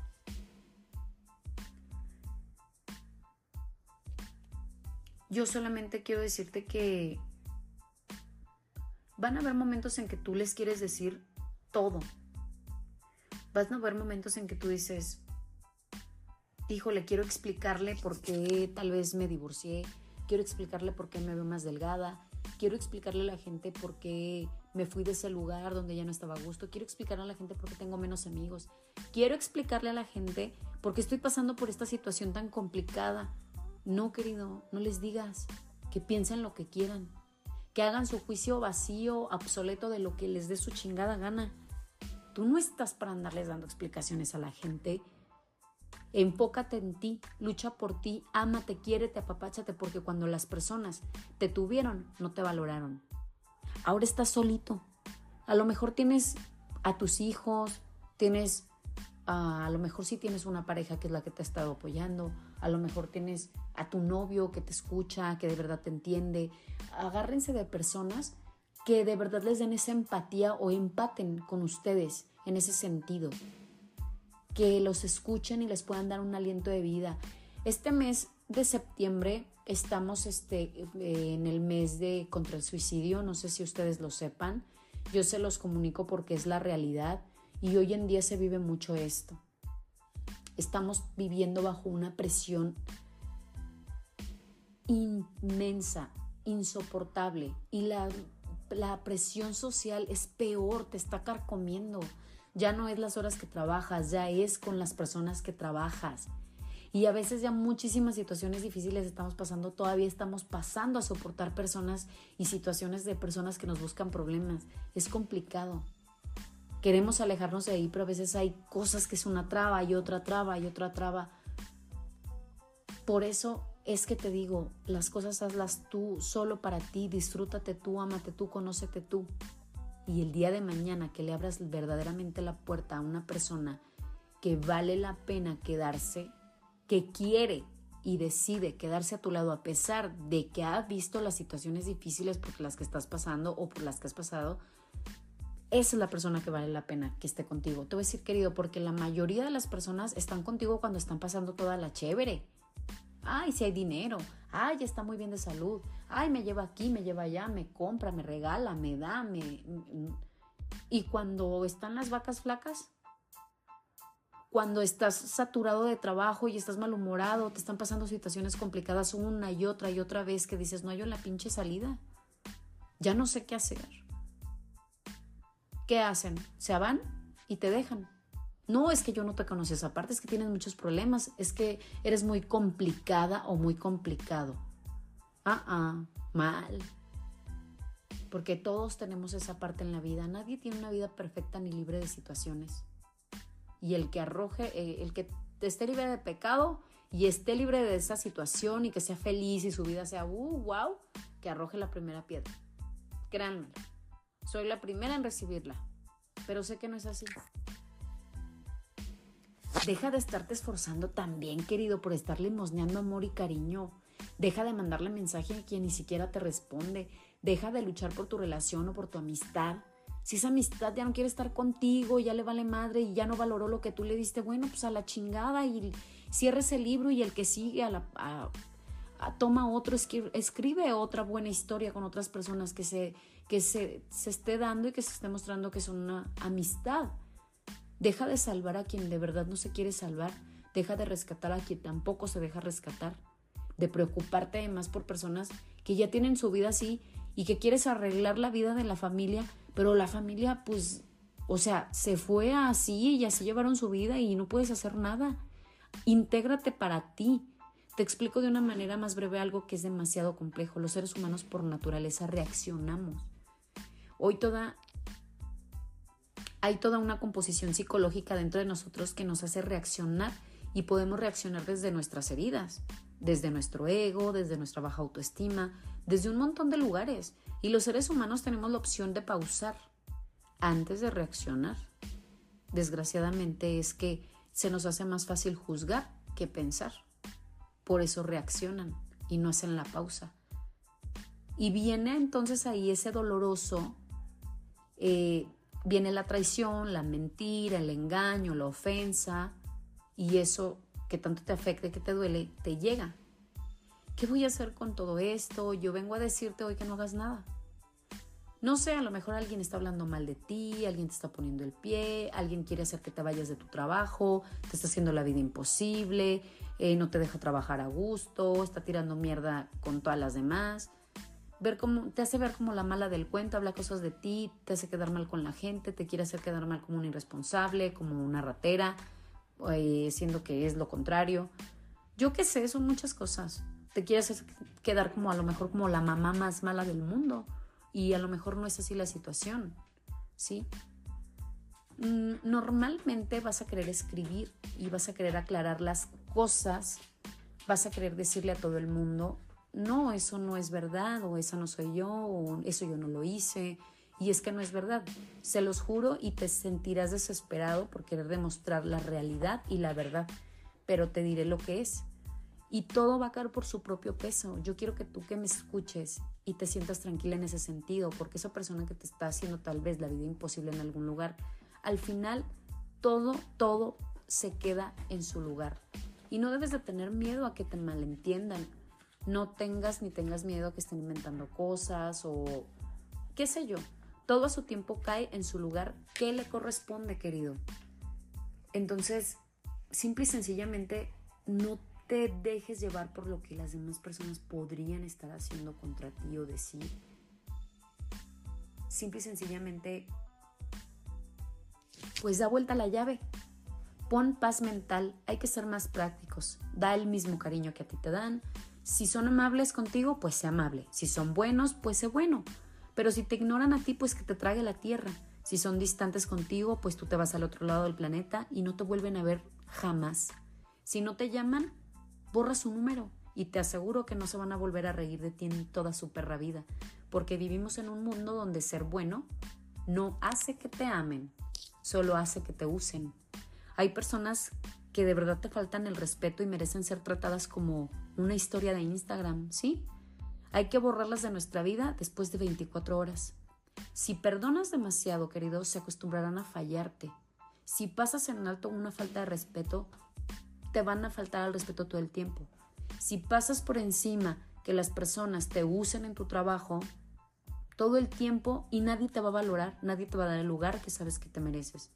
Yo solamente quiero decirte que van a haber momentos en que tú les quieres decir todo. Van a haber momentos en que tú dices, híjole, quiero explicarle por qué tal vez me divorcié, quiero explicarle por qué me veo más delgada, quiero explicarle a la gente por qué me fui de ese lugar donde ya no estaba a gusto, quiero explicarle a la gente por qué tengo menos amigos, quiero explicarle a la gente por qué estoy pasando por esta situación tan complicada. No, querido, no les digas, que piensen lo que quieran, que hagan su juicio vacío, obsoleto, de lo que les dé su chingada gana. Tú no estás para andarles dando explicaciones a la gente. Enfócate en ti, lucha por ti, ámate, quiérete, apapáchate, porque cuando las personas te tuvieron, no te valoraron. Ahora estás solito. A lo mejor tienes a tus hijos, a lo mejor sí tienes una pareja que es la que te ha estado apoyando, a lo mejor tienes a tu novio que te escucha, que de verdad te entiende. Agárrense de personas que de verdad les den esa empatía o empaten con ustedes en ese sentido, que los escuchen y les puedan dar un aliento de vida. Este mes de septiembre estamos en el mes contra el suicidio. No sé si ustedes lo sepan, yo se los comunico porque es la realidad, y hoy en día se vive mucho esto. Estamos viviendo bajo una presión inmensa, insoportable, y la presión social es peor, te está carcomiendo. Ya no es las horas que trabajas, ya es con las personas que trabajas. Y a veces ya muchísimas situaciones difíciles estamos pasando, todavía estamos pasando a soportar personas y situaciones de personas que nos buscan problemas. Es complicado. Queremos alejarnos de ahí, pero a veces hay cosas que es una traba y otra traba y otra traba. Por eso es que te digo, las cosas hazlas tú, solo para ti, disfrútate tú, ámate tú, conócete tú. Y el día de mañana que le abras verdaderamente la puerta a una persona que vale la pena quedarse, que quiere y decide quedarse a tu lado a pesar de que ha visto las situaciones difíciles por las que estás pasando o por las que has pasado, esa es la persona que vale la pena que esté contigo. Te voy a decir, querido, porque la mayoría de las personas están contigo cuando están pasando toda la chévere. Ay, si hay dinero. Ay, ya está muy bien de salud. Ay, me lleva aquí, me lleva allá, me compra, me regala, me da, Y cuando están las vacas flacas, cuando estás saturado de trabajo y estás malhumorado, te están pasando situaciones complicadas una y otra vez, que dices, no hallo la pinche salida. Ya no sé qué hacer. ¿Qué hacen? Se van y te dejan. No, es que yo no te conocí esa parte, es que tienes muchos problemas, es que eres muy complicada o muy complicado. Mal. Porque todos tenemos esa parte en la vida. Nadie tiene una vida perfecta ni libre de situaciones. Y el que esté libre de pecado y esté libre de esa situación y que sea feliz y su vida sea wow, que arroje la primera piedra. Créanme, soy la primera en recibirla, pero sé que no es así. Deja de estarte esforzando también, querido, por estar limosneando amor y cariño. Deja de mandarle mensaje a quien ni siquiera te responde. Deja de luchar por tu relación o por tu amistad. Si esa amistad ya no quiere estar contigo, ya le vale madre y ya no valoró lo que tú le diste, bueno, pues a la chingada, y cierra ese libro y el que sigue toma otro, escribe otra buena historia con otras personas que se esté dando y que se esté mostrando que son una amistad. Deja de salvar a quien de verdad no se quiere salvar. Deja de rescatar a quien tampoco se deja rescatar. De preocuparte además por personas que ya tienen su vida así y que quieres arreglar la vida de la familia, pero la familia, pues, o sea, se fue así y así llevaron su vida y no puedes hacer nada. Intégrate para ti. Te explico de una manera más breve algo que es demasiado complejo. Los seres humanos por naturaleza reaccionamos. Hay toda una composición psicológica dentro de nosotros que nos hace reaccionar, y podemos reaccionar desde nuestras heridas, desde nuestro ego, desde nuestra baja autoestima, desde un montón de lugares. Y los seres humanos tenemos la opción de pausar antes de reaccionar. Desgraciadamente es que se nos hace más fácil juzgar que pensar. Por eso reaccionan y no hacen la pausa. Y viene entonces ahí ese doloroso, viene la traición, la mentira, el engaño, la ofensa, y eso que tanto te afecta y que te duele, te llega. ¿Qué voy a hacer con todo esto? Yo vengo a decirte hoy que no hagas nada. No sé, a lo mejor alguien está hablando mal de ti, alguien te está poniendo el pie, alguien quiere hacer que te vayas de tu trabajo, te está haciendo la vida imposible, no te deja trabajar a gusto, está tirando mierda con todas las demás. Te hace ver como la mala del cuento, habla cosas de ti, te hace quedar mal con la gente, te quiere hacer quedar mal como una irresponsable, como una ratera, siendo que es lo contrario. Yo qué sé, son muchas cosas. Te quiere hacer quedar como a lo mejor como la mamá más mala del mundo. Y a lo mejor no es así la situación, ¿sí? Normalmente vas a querer escribir y vas a querer aclarar las cosas, vas a querer decirle a todo el mundo, no, eso no es verdad, o esa no soy yo, o eso yo no lo hice, y es que no es verdad. Se los juro, y te sentirás desesperado por querer demostrar la realidad y la verdad, pero te diré lo que es. Y todo va a caer por su propio peso. Yo quiero que tú que me escuches y te sientas tranquila en ese sentido, porque esa persona que te está haciendo tal vez la vida imposible en algún lugar, al final todo se queda en su lugar. Y no debes de tener miedo a que te malentiendan. No tengas miedo a que estén inventando cosas o qué sé yo. Todo a su tiempo cae en su lugar que le corresponde, querido. Entonces, simple y sencillamente, no te dejes llevar por lo que las demás personas podrían estar haciendo contra ti o decir. Simple y sencillamente, pues da vuelta la llave. Pon paz mental, hay que ser más prácticos. Da el mismo cariño que a ti te dan. Si son amables contigo, pues sé amable. Si son buenos, pues sé bueno. Pero si te ignoran a ti, pues que te trague la tierra. Si son distantes contigo, pues tú te vas al otro lado del planeta y no te vuelven a ver jamás. Si no te llaman, borra su número y te aseguro que no se van a volver a reír de ti en toda su perra vida, porque vivimos en un mundo donde ser bueno no hace que te amen, solo hace que te usen. Hay personas que de verdad te faltan el respeto y merecen ser tratadas como una historia de Instagram, ¿sí? Hay que borrarlas de nuestra vida después de 24 horas. Si perdonas demasiado, querido, se acostumbrarán a fallarte. Si pasas en alto una falta de respeto, te van a faltar al respeto todo el tiempo. Si pasas por encima que las personas te usen en tu trabajo todo el tiempo y nadie te va a valorar, nadie te va a dar el lugar que sabes que te mereces.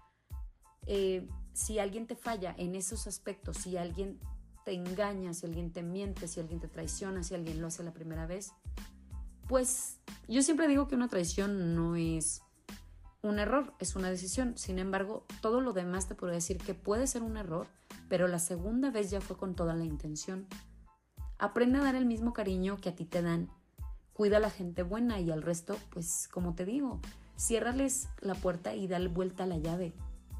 Si alguien te falla en esos aspectos, si alguien te engaña, si alguien te miente, si alguien te traiciona, si alguien lo hace la primera vez, pues yo siempre digo que una traición no es un error, es una decisión. Sin embargo, todo lo demás te puedo decir que puede ser un error, pero la segunda vez ya fue con toda la intención. Aprende a dar el mismo cariño que a ti te dan. Cuida a la gente buena y al resto, pues como te digo, ciérrales la puerta y dale vuelta a la llave.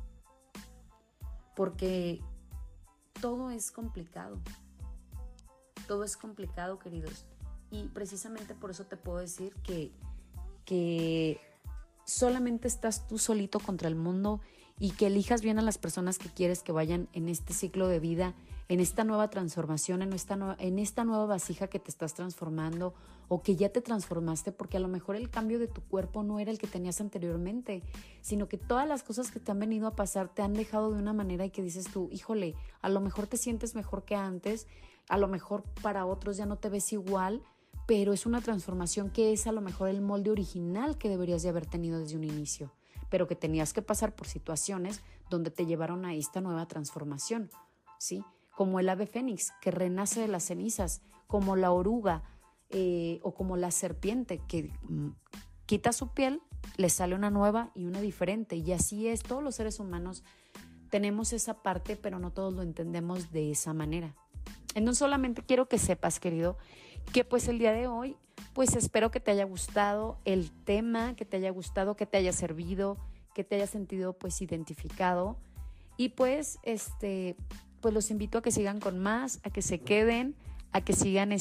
Porque todo es complicado. Todo es complicado, queridos. Y precisamente por eso te puedo decir que solamente estás tú solito contra el mundo y que elijas bien a las personas que quieres que vayan en este ciclo de vida, en esta nueva transformación, en esta nueva vasija que te estás transformando o que ya te transformaste, porque a lo mejor el cambio de tu cuerpo no era el que tenías anteriormente, sino que todas las cosas que te han venido a pasar te han dejado de una manera y que dices tú, híjole, a lo mejor te sientes mejor que antes, a lo mejor para otros ya no te ves igual, pero es una transformación que es a lo mejor el molde original que deberías de haber tenido desde un inicio, pero que tenías que pasar por situaciones donde te llevaron a esta nueva transformación, ¿sí? Como el ave fénix que renace de las cenizas, como la oruga o como la serpiente que quita su piel, le sale una nueva y una diferente. Y así es, todos los seres humanos tenemos esa parte, pero no todos lo entendemos de esa manera. Entonces solamente quiero que sepas, querido, que pues el día de hoy, pues espero que te haya gustado el tema, que te haya gustado, que te haya servido, que te haya sentido pues identificado. Y pues pues los invito a que sigan con más, a que se queden, a que sigan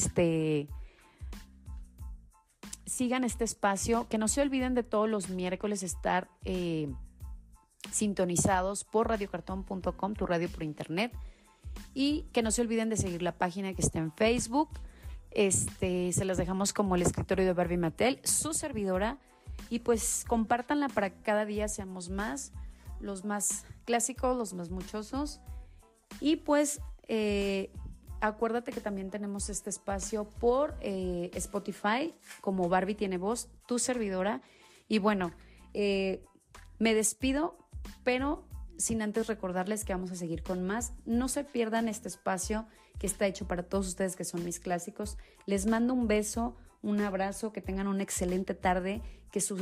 sigan este espacio, que no se olviden de todos los miércoles estar sintonizados por radiocartón.com, tu radio por internet, y que no se olviden de seguir la página que está en Facebook. Se las dejamos como el escritorio de Barbie Mattel, su servidora, y pues compártanla para que cada día seamos más, los más clásicos, los más muchosos. Y pues acuérdate que también tenemos este espacio por Spotify como Barbie tiene voz, tu servidora. Y bueno, me despido, pero sin antes recordarles que vamos a seguir con más. No se pierdan este espacio que está hecho para todos ustedes que son mis clásicos. Les mando un beso, un abrazo, que tengan una excelente tarde, que su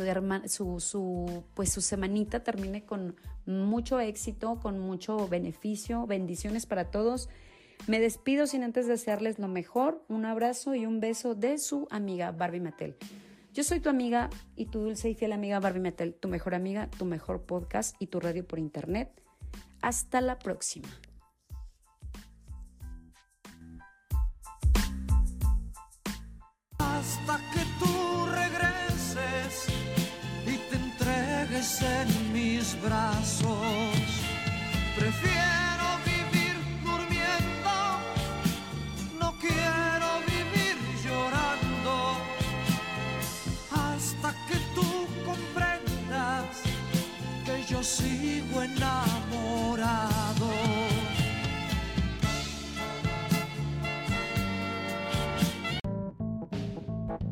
semanita termine con mucho éxito, con mucho beneficio, bendiciones para todos. Me despido sin antes desearles lo mejor, un abrazo y un beso de su amiga Barbie Mattel. Yo soy tu amiga y tu dulce y fiel amiga Barbie Mattel, tu mejor amiga, tu mejor podcast y tu radio por internet. Hasta la próxima. Hasta que tú regreses y te entregues en mis brazos. Prefiero vivir durmiendo, no quiero vivir llorando. Hasta que tú comprendas que yo sigo enamorado.